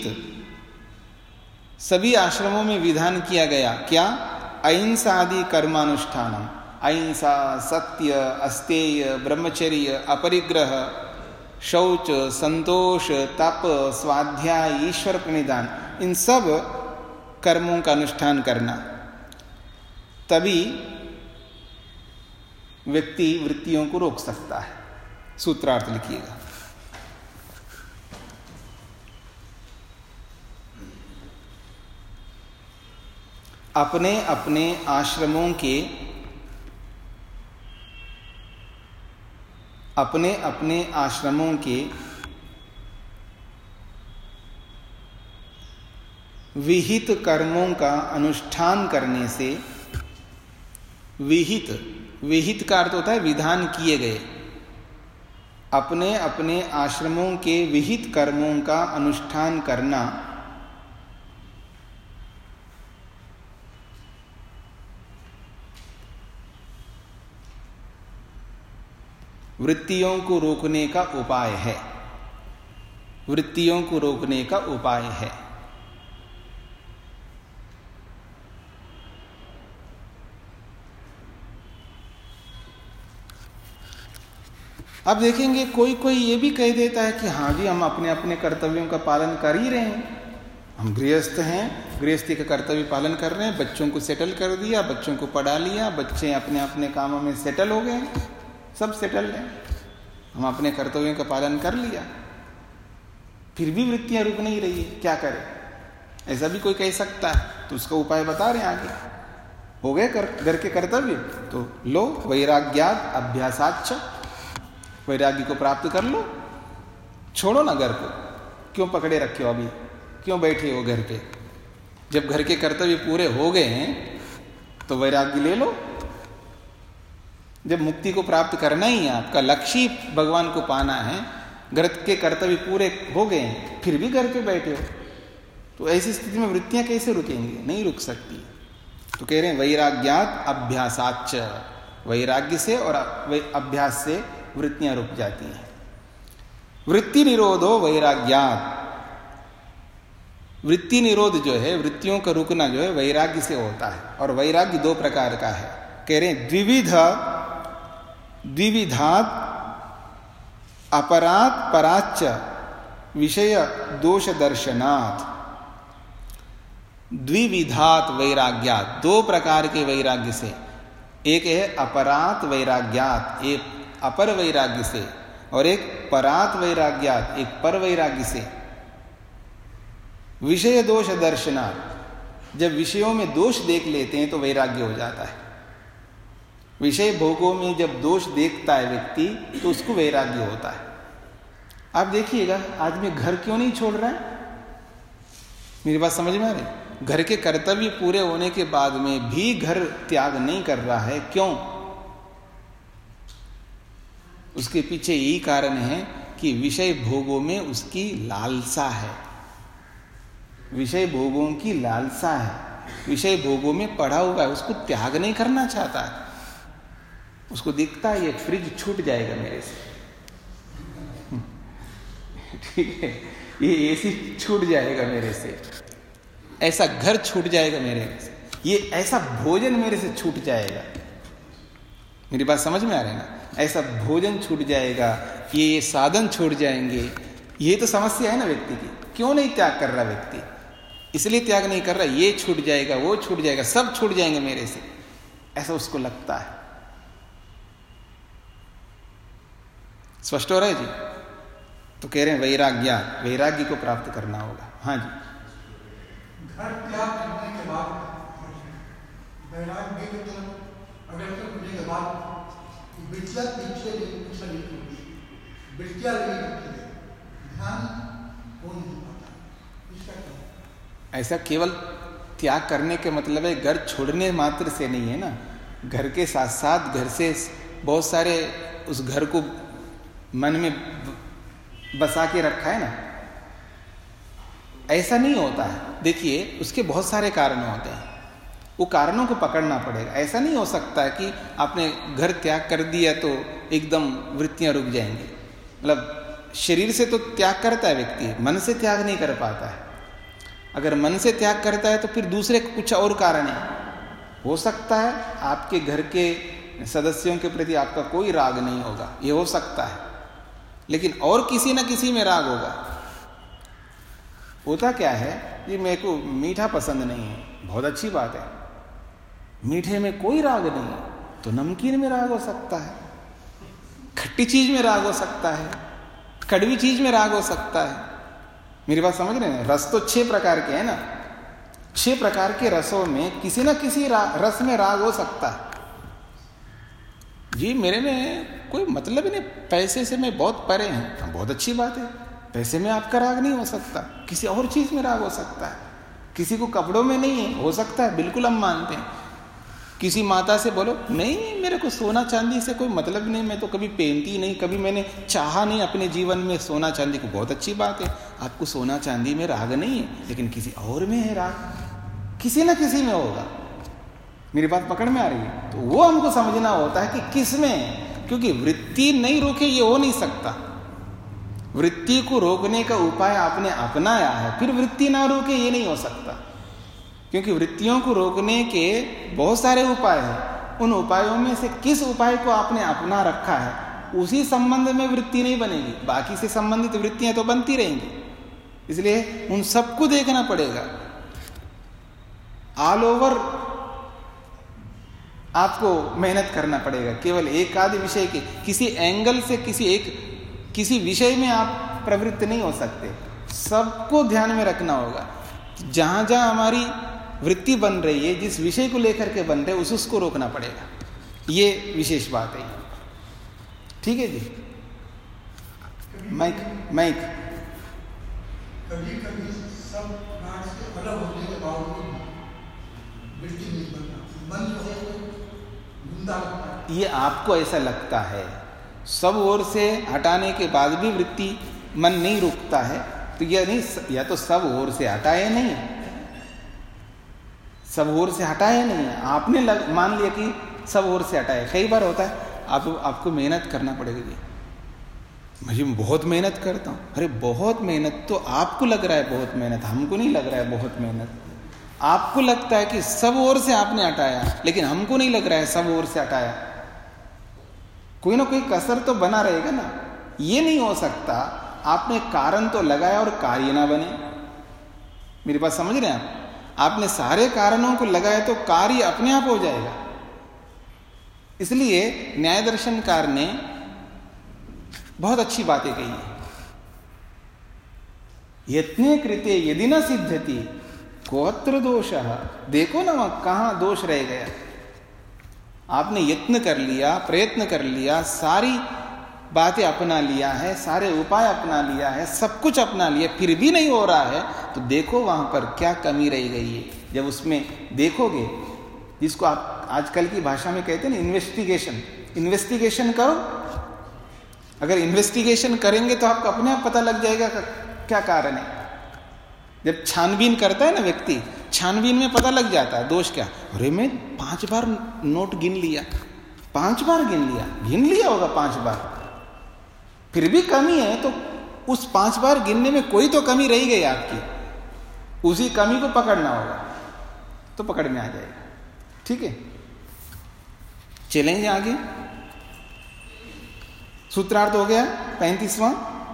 सभी आश्रमों में विधान किया गया क्या? अहिंसा आदि कर्मानुष्ठानम। अहिंसा, सत्य, अस्तेय, ब्रह्मचर्य, अपरिग्रह, शौच, संतोष, तप, स्वाध्याय, ईश्वर प्रणिधान, इन सब कर्मों का अनुष्ठान करना। तभी व्यक्ति वृत्तियों को रोक सकता है। सूत्रार्थ लिखिएगा। अपने अपने आश्रमों के विहित कर्मों का अनुष्ठान करने से, विहित का अर्थ होता है विधान किए गए, अपने अपने आश्रमों के विहित कर्मों का अनुष्ठान करना वृत्तियों को रोकने का उपाय है, वृत्तियों को रोकने का उपाय है। अब देखेंगे कोई कोई ये भी कह देता है कि हाँ जी हम अपने अपने कर्तव्यों का पालन कर ही रहे हैं, हम गृहस्थ हैं, गृहस्थी का कर्तव्य पालन कर रहे हैं, बच्चों को सेटल कर दिया, बच्चों को पढ़ा लिया, बच्चे अपने अपने कामों में सेटल हो गए, सब सेटल हैं, हम अपने कर्तव्यों का पालन कर लिया, फिर भी वृत्तियां रुक नहीं रही है, क्या करें? ऐसा भी कोई कह सकता है, तो उसका उपाय बता रहे हैं आगे। हो गए घर के कर्तव्य, तो लो वैराग्यात अभ्यासाच्च, वैराग्य को प्राप्त कर लो, छोड़ो ना घर को, क्यों पकड़े रखे हो अभी, क्यों बैठे हो घर पे? जब घर के कर्तव्य पूरे हो गए हैं तो वैराग्य ले लो। जब मुक्ति को प्राप्त करना ही है, आपका लक्ष्य ही भगवान को पाना है, घर के कर्तव्य पूरे हो गए हैं, फिर भी घर पे बैठे हो, तो ऐसी स्थिति में वृत्तियां कैसे रुकेंगी? नहीं रुक सकती। तो कह रहे हैं वैराग्यात अभ्यासाच्च, वैराग्य से और अभ्यास से वृत्तियां रुक जाती हैं। वृत्ति निरोधो वैराग्यात, वृत्ति निरोध जो है, वृत्तियों का रुकना जो है वैराग्य से होता है, और वैराग्य दो प्रकार का है। कह रहे हैं द्विविधात अपराध पराच्च विषय दोष दर्शनात्, द्विविधात वैराग्यात, दो प्रकार के वैराग्य से, एक है अपराध वैराग्यात, एक अपर वैराग्य से, और एक परात वैराग्यात, एक पर वैराग्य से। विषय दोष दर्शनात्, जब विषयों में दोष देख लेते हैं तो वैराग्य हो जाता है। विषय भोगों में जब दोष देखता है व्यक्ति तो उसको वैराग्य होता है। आप देखिएगा आदमी घर क्यों नहीं छोड़ रहा है? मेरी बात समझ में आ रही? घर के कर्तव्य पूरे होने के बाद में भी घर त्याग नहीं कर रहा है, क्यों? उसके पीछे यही कारण है कि विषय भोगों में उसकी लालसा है, विषय भोगों की लालसा है, विषय भोगों में पड़ा हुआ है, उसको त्याग नहीं करना चाहता है। उसको दिखता है ये फ्रिज छूट जाएगा मेरे से, ठीक है, ये एसी छूट जाएगा मेरे से, ऐसा घर छूट जाएगा मेरे से, ये ऐसा भोजन मेरे से छूट जाएगा। मेरी बात समझ में आ रही है ना? ऐसा भोजन छूट जाएगा, ये साधन छूट जाएंगे, ये तो समस्या है ना व्यक्ति की। क्यों नहीं त्याग कर रहा व्यक्ति? इसलिए त्याग नहीं कर रहा, ये छूट जाएगा, वो छूट जाएगा, सब छूट जाएंगे मेरे से, ऐसा उसको लगता है। स्पष्ट हो रहा है जी? तो कह रहे हैं वैराग्य, वैराग्य को प्राप्त करना होगा। हाँ जी, घर त्याग करने के बाद वैराग्य की तरफ अग्रसर होने के बाद बिटिया पीछे बिटिया ध्यान हो नहीं पाता, इसका क्या? ऐसा केवल त्याग करने के मतलब है घर छोड़ने मात्र से नहीं है ना, घर के साथ साथ घर से बहुत सारे उस घर को मन में बसा के रखा है ना, ऐसा नहीं होता है। देखिए उसके बहुत सारे कारण होते हैं, वो कारणों को पकड़ना पड़ेगा। ऐसा नहीं हो सकता है कि आपने घर त्याग कर दिया तो एकदम वृत्तियां रुक जाएंगी। मतलब शरीर से तो त्याग करता है व्यक्ति, मन से त्याग नहीं कर पाता है। अगर मन से त्याग करता है तो फिर दूसरे कुछ और कारण है। हो सकता है आपके घर के सदस्यों के प्रति आपका कोई राग नहीं होगा, ये हो सकता है, लेकिन और किसी न किसी में राग होगा। होता क्या है, ये मेरे को मीठा पसंद नहीं है, बहुत अच्छी बात है, मीठे में कोई राग नहीं है, तो नमकीन में राग हो सकता है, खट्टी चीज में राग हो सकता है, कड़वी चीज में राग हो सकता है। मेरी बात समझ रहे हैं? रस तो 6 प्रकार के हैं ना, 6 प्रकार के रसों में किसी न किसी रस में राग हो सकता है। जी मेरे में कोई मतलब ही नहीं, पैसे से मैं बहुत परे हूं, बहुत अच्छी बात है, पैसे में आपका राग नहीं हो सकता, किसी और चीज में राग हो सकता है। किसी को कपड़ों में नहीं है, हो सकता है, बिल्कुल हम मानते हैं। किसी माता से बोलो नहीं मेरे को सोना चांदी से कोई मतलब नहीं, मैं तो कभी पहनती नहीं, कभी मैंने चाहा नहीं अपने जीवन में सोना चांदी को, बहुत अच्छी बात है, आपको सोना चांदी में राग नहीं है, लेकिन किसी और में है राग, किसी ना किसी में होगा। मेरी बात पकड़ में आ रही है? तो वो हमको समझना होता है कि किस में है, क्योंकि वृत्ति नहीं रोके ये हो नहीं सकता। वृत्ति को रोकने का उपाय आपने अपनाया है, फिर वृत्ति ना रोके ये नहीं हो सकता, क्योंकि वृत्तियों को रोकने के बहुत सारे उपाय हैं। उन उपायों में से किस उपाय को आपने अपना रखा है उसी संबंध में वृत्ति नहीं बनेगी, बाकी से संबंधित वृत्तियां तो बनती रहेंगी। इसलिए उन सबको देखना पड़ेगा, ऑल ओवर आपको मेहनत करना पड़ेगा। केवल एक आध विषय के किसी एंगल से किसी विषय में आप प्रवृत्त नहीं हो सकते, सबको ध्यान में रखना होगा। जहां जहां हमारी वृत्ति बन रही है, जिस विषय को लेकर के बन रहे उसको रोकना पड़ेगा, ये विशेष बात है। ठीक है जी, माइक कभी कभी सब नाट से अलग होने के बावजूद वृत्ति नहीं बनता, मन जो है गुंदा लगता है। ये आपको ऐसा लगता है, सब ओर से हटाने के बाद भी वृत्ति मन नहीं रुकता है, तो यह नहीं, या तो सब ओर से हटाए नहीं, सब ओर से हटाए नहीं है, आपने मान लिया कि सब ओर से हटाए। कई बार होता है आपको मेहनत करना पड़ेगा जी, मुझे बहुत मेहनत करता हूँ, अरे बहुत मेहनत तो आपको लग रहा है बहुत मेहनत, हमको नहीं लग रहा है बहुत मेहनत। आपको लगता है कि सब ओर से आपने हटाया, लेकिन हमको नहीं लग रहा है सब ओर से हटाया। कोई ना कोई कसर तो बना रहेगा ना, ये नहीं हो सकता आपने कारण तो लगाया और कार्य ना बने। मेरी बात समझ रहे हैं आप? आपने सारे कारणों को लगाया तो कार्य अपने आप हो जाएगा। इसलिए न्याय दर्शनकार ने बहुत अच्छी बातें कही है। यत्ने कृते यदि न सिद्धति कोत्र दोषः, देखो ना वहां कहां दोष रह गया। आपने यत्न कर लिया, प्रयत्न कर लिया, सारी बातें अपना लिया है, सारे उपाय अपना लिया है, सब कुछ अपना लिया, फिर भी नहीं हो रहा है, तो देखो वहां पर क्या कमी रह गई है। जब उसमें देखोगे, जिसको आप आजकल की भाषा में कहते हैं ना इन्वेस्टिगेशन करो। अगर इन्वेस्टिगेशन करेंगे तो आपको अपने आप पता लग जाएगा क्या कारण है। जब छानबीन करता है ना व्यक्ति, छानबीन में पता लग जाता है दोष क्या। अरे मैं 5 बार नोट गिन लिया, 5 बार गिन लिया होगा 5 बार, फिर भी कमी है, तो उस 5 बार गिनने में कोई तो कमी रही गई आपकी, उसी कमी को पकड़ना होगा, तो पकड़ में आ जाएगा। ठीक है, चलेंगे आगे। सूत्रार्थ हो गया 35वां,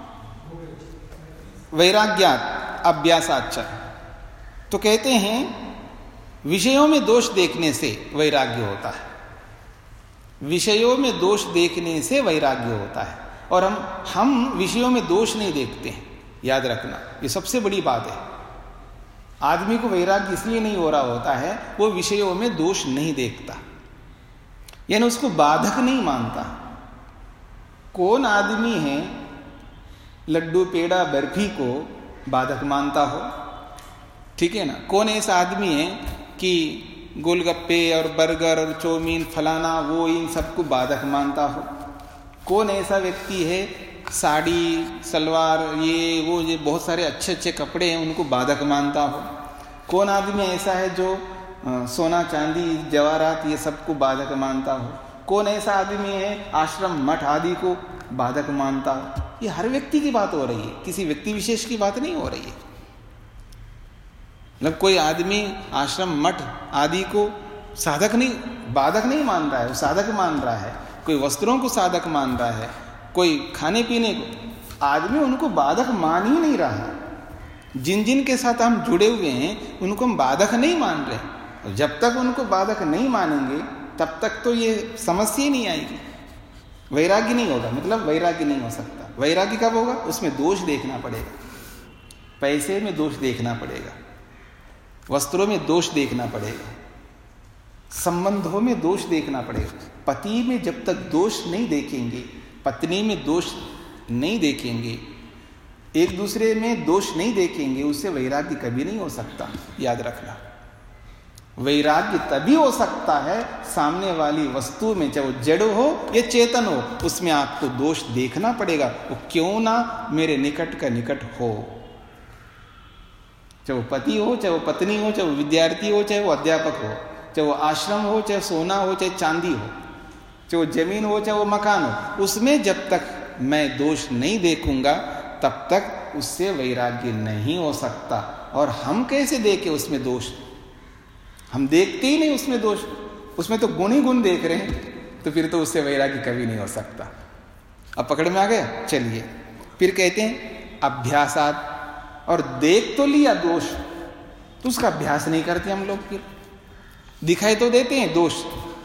वैराग्यात अभ्यासाच्च। तो कहते हैं विषयों में दोष देखने से वैराग्य होता है, विषयों में दोष देखने से वैराग्य होता है, और हम विषयों में दोष नहीं देखते हैं, याद रखना, ये सबसे बड़ी बात है। आदमी को वैराग्य इसलिए नहीं हो रहा होता है, वो विषयों में दोष नहीं देखता, यानी उसको बाधक नहीं मानता। कौन आदमी है लड्डू पेड़ा बर्फी को बाधक मानता हो? ठीक है ना। कौन ऐसा आदमी है कि गोलगप्पे और बर्गर और चौमीन फलाना वो इन सबको बाधक मानता हो? कौन ऐसा व्यक्ति है साड़ी सलवार ये बहुत सारे अच्छे अच्छे कपड़े हैं उनको बाधक मानता हो? कौन आदमी ऐसा है जो सोना चांदी जवाहरात ये सबको बाधक मानता हो? कौन ऐसा आदमी है आश्रम मठ आदि को बाधक मानता हो? ये हर व्यक्ति की बात हो रही है, किसी व्यक्ति विशेष की बात नहीं हो रही है। मतलब कोई आदमी आश्रम मठ आदि को बाधक नहीं मान रहा है, वो साधक मान रहा है। कोई वस्त्रों को साधक मान रहा है, कोई खाने पीने को, आदमी उनको बाधक मान ही नहीं रहा। जिन जिन के साथ हम जुड़े हुए हैं उनको हम बाधक नहीं मान रहे। जब तक उनको बाधक नहीं मानेंगे तब तक तो ये समस्या ही नहीं आएगी, वैराग्य नहीं होगा। मतलब वैराग्य नहीं हो सकता। वैराग्य कब होगा? उसमें दोष देखना पड़ेगा, पैसे में दोष देखना पड़ेगा, वस्त्रों में दोष देखना पड़ेगा, संबंधों में दोष देखना पड़ेगा। पति में जब तक दोष नहीं देखेंगे, पत्नी में दोष नहीं देखेंगे, एक दूसरे में दोष नहीं देखेंगे, उससे वैराग्य कभी नहीं हो सकता। याद रखना, वैराग्य तभी हो सकता है सामने वाली वस्तु में, चाहे वो जड़ हो या चेतन हो, उसमें आपको दोष देखना पड़ेगा। वो क्यों ना मेरे निकट का निकट हो, चाहे वो पति हो, चाहे वो पत्नी हो, चाहे वो विद्यार्थी हो, चाहे वो अध्यापक हो, चाहे वो आश्रम हो, चाहे सोना हो, चाहे चांदी हो, चाहे वो जमीन हो, चाहे वो मकान हो, उसमें जब तक मैं दोष नहीं देखूंगा तब तक उससे वैराग्य नहीं हो सकता। और हम कैसे देखें उसमें दोष? हम देखते ही नहीं उसमें दोष, उसमें तो गुण ही गुण देख रहे हैं, तो फिर तो उससे वैराग्य कभी नहीं हो सकता। अब पकड़ में आ गया? चलिए फिर कहते हैं अभ्यासात, और देख तो लिया दोष, तो उसका अभ्यास नहीं करते हम लोग। फिर दिखाई तो देते हैं दोष,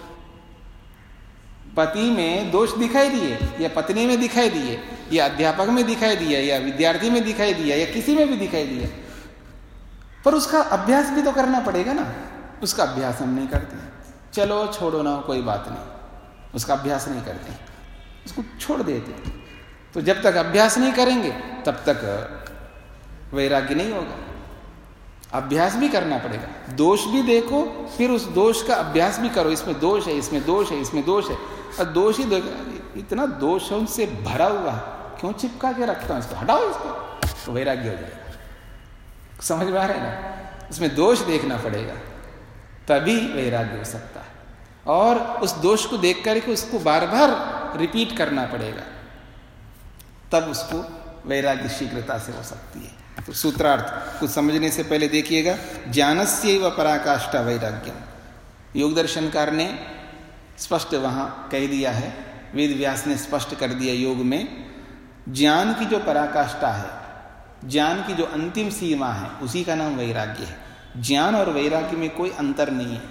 पति में दोष दिखाई दिए, या पत्नी में दिखाई दिए, या अध्यापक में दिखाई दिया, या विद्यार्थी में दिखाई दिया, या किसी में भी दिखाई दिया, पर उसका अभ्यास भी तो करना पड़ेगा ना। उसका अभ्यास हम नहीं करते। चलो छोड़ो ना, कोई बात नहीं, उसका अभ्यास नहीं करते, उसको छोड़ देते। तो जब तक अभ्यास नहीं करेंगे तब तक वैराग्य नहीं होगा। अभ्यास भी करना पड़ेगा, दोष भी देखो, फिर उस दोष का अभ्यास भी करो। इसमें दोष है, इसमें दोष है, इसमें दोष है, और दोष ही इतना दोष है उनसे भरा हुआ, क्यों चिपका के रखता हूं इसको, हटाओ इसको, तो वैराग्य हो जाएगा। समझ में आ रहा है ना? उसमें दोष देखना पड़ेगा, तभी वैराग्य हो सकता है। और उस दोष को देख करके उसको बार बार रिपीट करना पड़ेगा, तब उसको वैराग्य शीघ्रता से हो सकती है। तो सूत्रार्थ कुछ समझने से पहले देखिएगा, ज्ञानस्यैव पराकाष्ठा वैराग्यम। योग दर्शनकार ने स्पष्ट वहां कह दिया है, वेद व्यास ने स्पष्ट कर दिया योग में, ज्ञान की जो पराकाष्ठा है, ज्ञान की जो अंतिम सीमा है, उसी का नाम वैराग्य है। ज्ञान और वैराग्य में कोई अंतर नहीं है।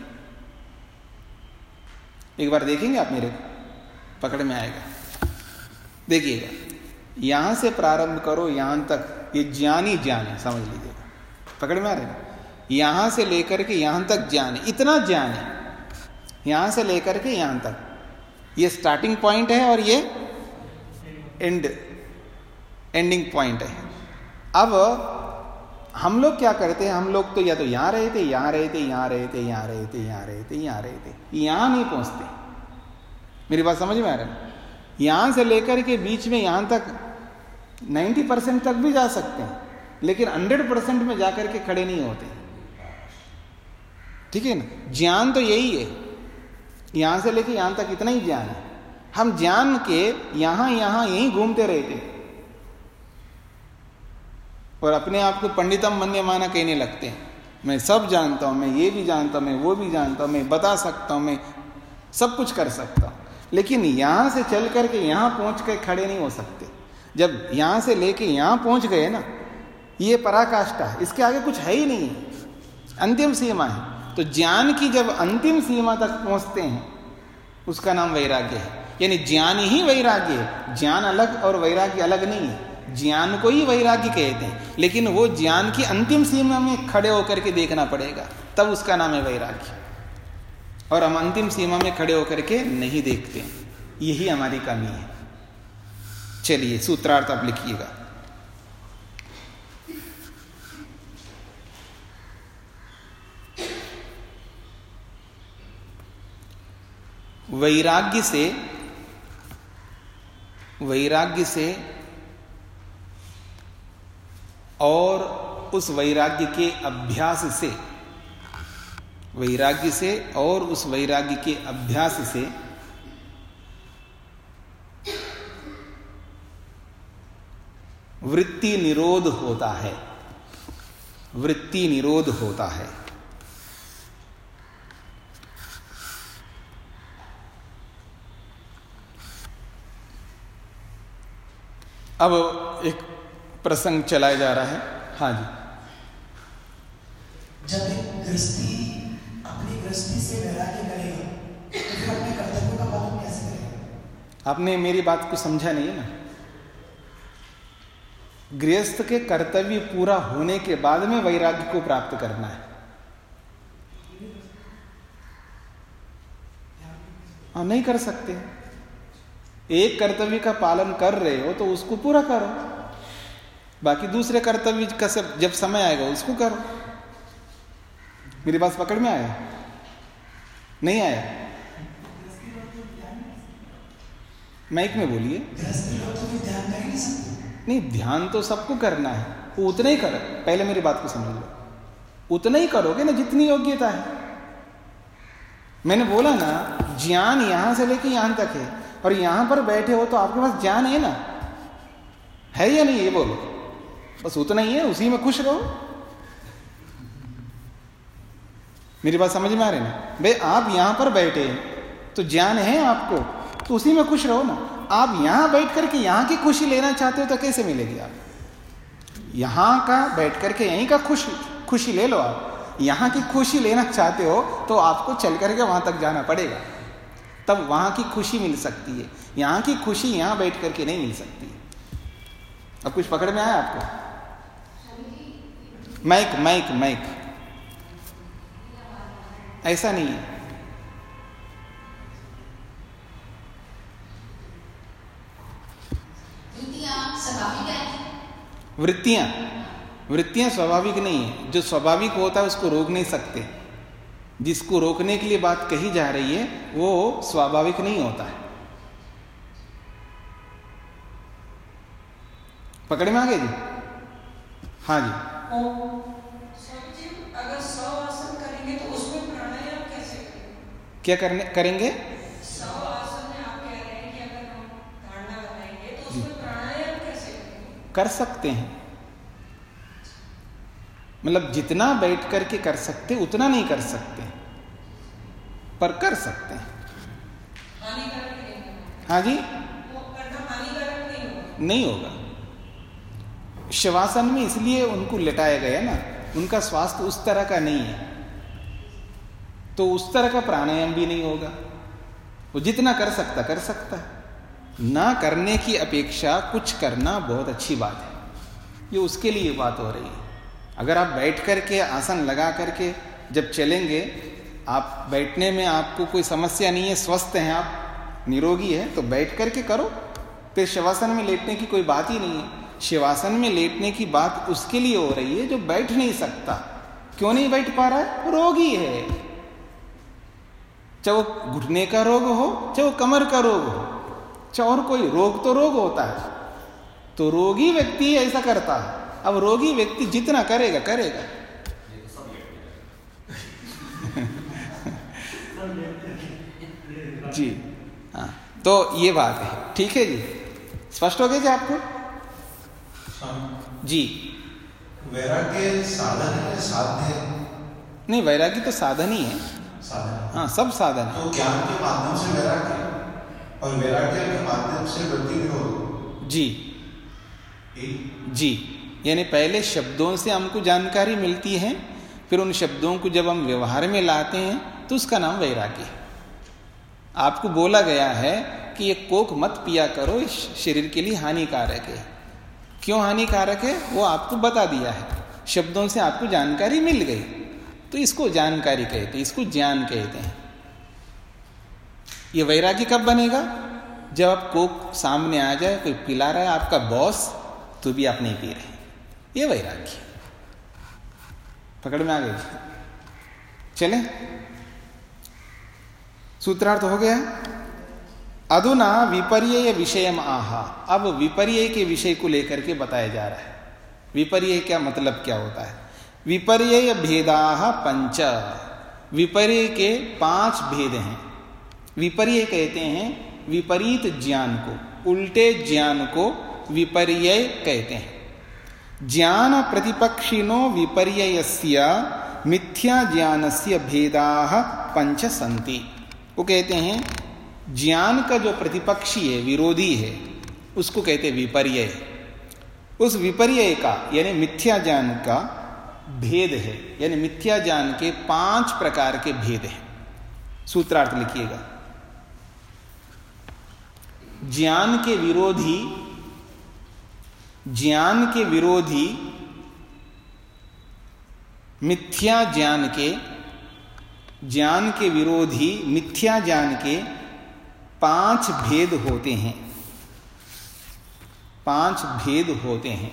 एक बार देखेंगे आप, मेरे पकड़ में आएगा, देखिएगा। यहां से प्रारंभ करो यहां तक, ये ज्ञान ही ज्ञान है, समझ लीजिएगा। पकड़ में आ रहे ना? यहां से लेकर के यहां तक ज्ञान है, इतना ज्ञान है, यहां से लेकर के यहां तक। ये स्टार्टिंग पॉइंट है और ये एंडिंग पॉइंट है। अब हम लोग क्या करते हैं, हम लोग तो या तो यहां रहे थे, यहां रहे थे, यहां रहे थे, यहां रहे थे, यहां रहे थे, यहां रहे थे, यहां नहीं पहुंचते। मेरी बात समझ में आ रहा है? यहां से लेकर के बीच में यहां तक 90% तक भी जा सकते हैं, लेकिन 100% में जाकर के खड़े नहीं होते। ठीक है ना? ज्ञान तो यही है, यहां से लेके यहां तक इतना ही ज्ञान है। हम ज्ञान के यहां यहां यहीं घूमते रहते और अपने आप को पंडितम मन्यमाना कहने लगते हैं। मैं सब जानता हूं, मैं ये भी जानता हूं, मैं वो भी जानता हूं, मैं बता सकता हूं, मैं सब कुछ कर सकता हूं, लेकिन यहां से चल करके यहां पहुंच के खड़े नहीं हो सकते। जब यहां से लेके यहां पहुंच गए ना, ये पराकाष्ठा है, इसके आगे कुछ है ही नहीं, अंतिम सीमा है। तो ज्ञान की जब अंतिम सीमा तक पहुंचते हैं, उसका नाम वैराग्य है। यानी ज्ञान ही वैराग्य है। ज्ञान अलग और वैराग्य अलग नहीं है। ज्ञान को ही वैराग्य कहते हैं, लेकिन वो ज्ञान की अंतिम सीमा में खड़े होकर के देखना पड़ेगा, तब उसका नाम है वैराग्य। और हम अंतिम सीमा में खड़े होकर के नहीं देखते, यही हमारी कमी है। चलिए सूत्रार्थ आप लिखिएगा। वैराग्य से और उस वैराग्य के अभ्यास से, वैराग्य से और उस वैराग्य के अभ्यास से वृत्ति निरोध होता है। वृत्ति निरोध होता है। अब एक प्रसंग चलाया जा रहा है। हाँ जी। जब एक गृहस्थी अपनी गृहस्थी से वैराग्य करेगा तो फिर अपने कर्तव्यों का पालन कैसे करेगा? आपने मेरी बात को समझा नहीं है ना। गृहस्थ के कर्तव्य पूरा होने के बाद में वैराग्य को प्राप्त करना है। हाँ, नहीं कर सकते। एक कर्तव्य का पालन कर रहे हो तो उसको पूरा करो, बाकी दूसरे कर्तव्य का जब समय आएगा उसको करो। मेरी बात पकड़ में आया? नहीं आया? माइक में बोलिए। नहीं, ध्यान तो सबको करना है, वो उतना ही करो। पहले मेरी बात को समझ लो, उतना ही करोगे ना जितनी योग्यता है। मैंने बोला ना, ज्ञान यहां से लेके यहां तक है, और यहां पर बैठे हो तो आपके पास ज्ञान है ना, है या नहीं? ये बोलो, बस उतना ही है, उसी में खुश रहो। मेरी बात समझ में आ रही ना? भाई आप यहां पर बैठे हैं तो ज्ञान है आपको, तो उसी में खुश रहो ना। आप यहां बैठ करके यहां की खुशी लेना चाहते हो तो कैसे मिलेगी? आप यहां का बैठ करके यहीं का खुशी ले लो। आप यहां की खुशी लेना चाहते हो तो आपको चल करके वहां तक जाना पड़ेगा, तब वहां की खुशी मिल सकती है। यहां की खुशी यहां बैठ करके नहीं मिल सकती। अब कुछ पकड़ में आया आपको? माइक माइक माइक, ऐसा नहीं है। वृत्तियां स्वाभाविक नहीं है। जो स्वाभाविक होता है उसको रोक नहीं सकते। जिसको रोकने के लिए बात कही जा रही है वो स्वाभाविक नहीं होता है। पकड़ में आ गए जी? हाँ जी। अगर 100 आसन करेंगे तो उसमें प्राणायाम कैसे करेंगे? क्या करेंगे? 100 आसन में आप कह रहे हैं कि अगर हम धारणा बनाएंगे तो उसमें प्राणायाम कैसे करेंगे? कर सकते हैं, मतलब जितना बैठ करके कर सकते उतना नहीं कर सकते, पर कर सकते हैं। हानिकारक नहीं? हाँ जी, वो करना हानिकारक नहीं होगा? नहीं होगा। शवासन में इसलिए उनको लिटाया गया ना, उनका स्वास्थ्य उस तरह का नहीं है, तो उस तरह का प्राणायाम भी नहीं होगा। वो जितना कर सकता है। ना करने की अपेक्षा कुछ करना बहुत अच्छी बात है। ये उसके लिए बात हो रही है। अगर आप बैठ करके आसन लगा करके जब चलेंगे, आप बैठने में आपको कोई समस्या नहीं है, स्वस्थ हैं आप, निरोगी है, तो बैठ करके करो। फिर शवासन में लेटने की कोई बात ही नहीं है। शिवासन में लेटने की बात उसके लिए हो रही है जो बैठ नहीं सकता। क्यों नहीं बैठ पा रहा है? रोगी है। चाहे वो घुटने का रोग हो, चाहे वो कमर का रोग हो, चाहे और कोई रोग, तो रोग होता है। तो रोगी व्यक्ति ऐसा करता है। अब रोगी व्यक्ति जितना करेगा जी। हाँ, तो ये बात है। ठीक है जी, स्पष्ट हो गया जी आपको? जी। वैराग्य साधन है, साध्य? नहीं, वैराग्य तो साधन ही है। साधन? हाँ, सब साधन है। तो ज्ञान के माध्यम से वैराग्य और वैराग्य के माध्यम से वृत्ति निरोध। जी जी, यानी पहले शब्दों से हमको जानकारी मिलती है, फिर उन शब्दों को जब हम व्यवहार में लाते हैं तो उसका नाम वैराग्य है। आपको बोला गया है कि ये कोक मत पिया करो, इस शरीर के लिए हानिकारक है। क्यों हानिकारक है वो आपको बता दिया है, शब्दों से आपको जानकारी मिल गई, तो इसको जानकारी कहते हैं, इसको ज्ञान कहते हैं। ये वैराग्य कब बनेगा? जब आप कोक सामने आ जाए, कोई पिला रहा है आपका बॉस, तो भी आप नहीं पी रहे, ये वैराग्य। पकड़ में आ गई? चले, सूत्रार्थ हो गया। अधुना विपर्यय विषयम आहा। अब विपर्यय के विषय को लेकर के बताया जा रहा है। विपर्यय क्या मतलब क्या होता है? विपर्यय भेदाः पंच। विपर्यय के 5 भेद हैं। विपर्यय कहते हैं विपरीत ज्ञान को, उल्टे ज्ञान को विपर्यय कहते हैं। ज्ञान प्रतिपक्षिनो विपर्ययस्य मिथ्या ज्ञानस्य भेदाः पंच सन्ति। वो कहते हैं ज्ञान का जो प्रतिपक्षी है, विरोधी है, उसको कहते हैं विपर्यय। उस विपर्यय का यानी मिथ्या ज्ञान का भेद है, यानी मिथ्या ज्ञान के 5 प्रकार के भेद हैं। सूत्रार्थ लिखिएगा। ज्ञान के विरोधी मिथ्या ज्ञान के, ज्ञान के विरोधी मिथ्या ज्ञान के 5 भेद होते हैं, 5 भेद होते हैं।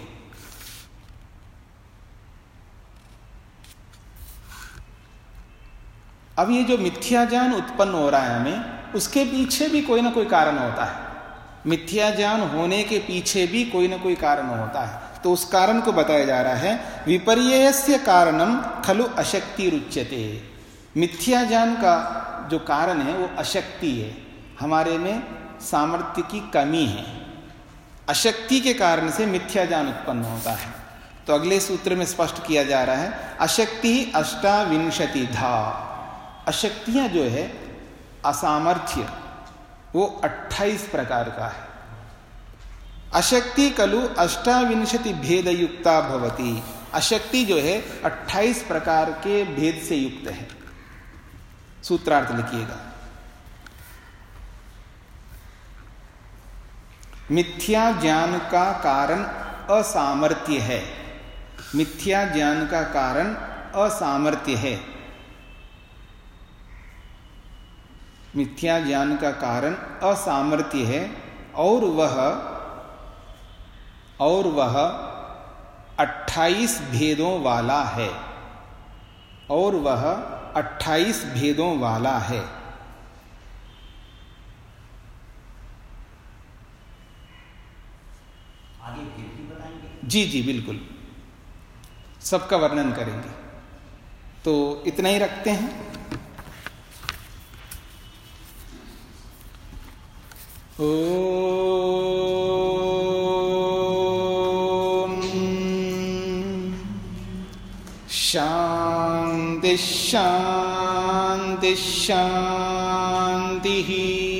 अब ये जो मिथ्या ज्ञान उत्पन्न हो रहा है हमें, उसके पीछे भी कोई ना कोई कारण होता है। मिथ्या ज्ञान होने के पीछे भी कोई ना कोई कारण होता है। तो उस कारण को बताया जा रहा है, विपर्ययस्य कारणम खलु अशक्ति रुच्यते। मिथ्या ज्ञान का जो कारण है वो अशक्ति है, हमारे में सामर्थ्य की कमी है। अशक्ति के कारण से मिथ्या ज्ञान उत्पन्न होता है। तो अगले सूत्र में स्पष्ट किया जा रहा है, अशक्ति 28धा। अशक्तियां जो है, असामर्थ्य, वो 28 प्रकार का है। अशक्ति खलु 28 भेद युक्ता भवति। अशक्ति जो है 28 प्रकार के भेद से युक्त है। सूत्रार्थ लिखिएगा, मिथ्या ज्ञान का कारण असामर्थ्य है। मिथ्या ज्ञान का कारण असामर्थ्य है। मिथ्या ज्ञान का कारण असामर्थ्य है, और वह 28 भेदों वाला है। और वह 28 भेदों वाला है। आगे भेद भी बताएंगे? जी जी बिल्कुल, सबका वर्णन करेंगे। तो इतना ही रखते हैं। शांति शांति शांति।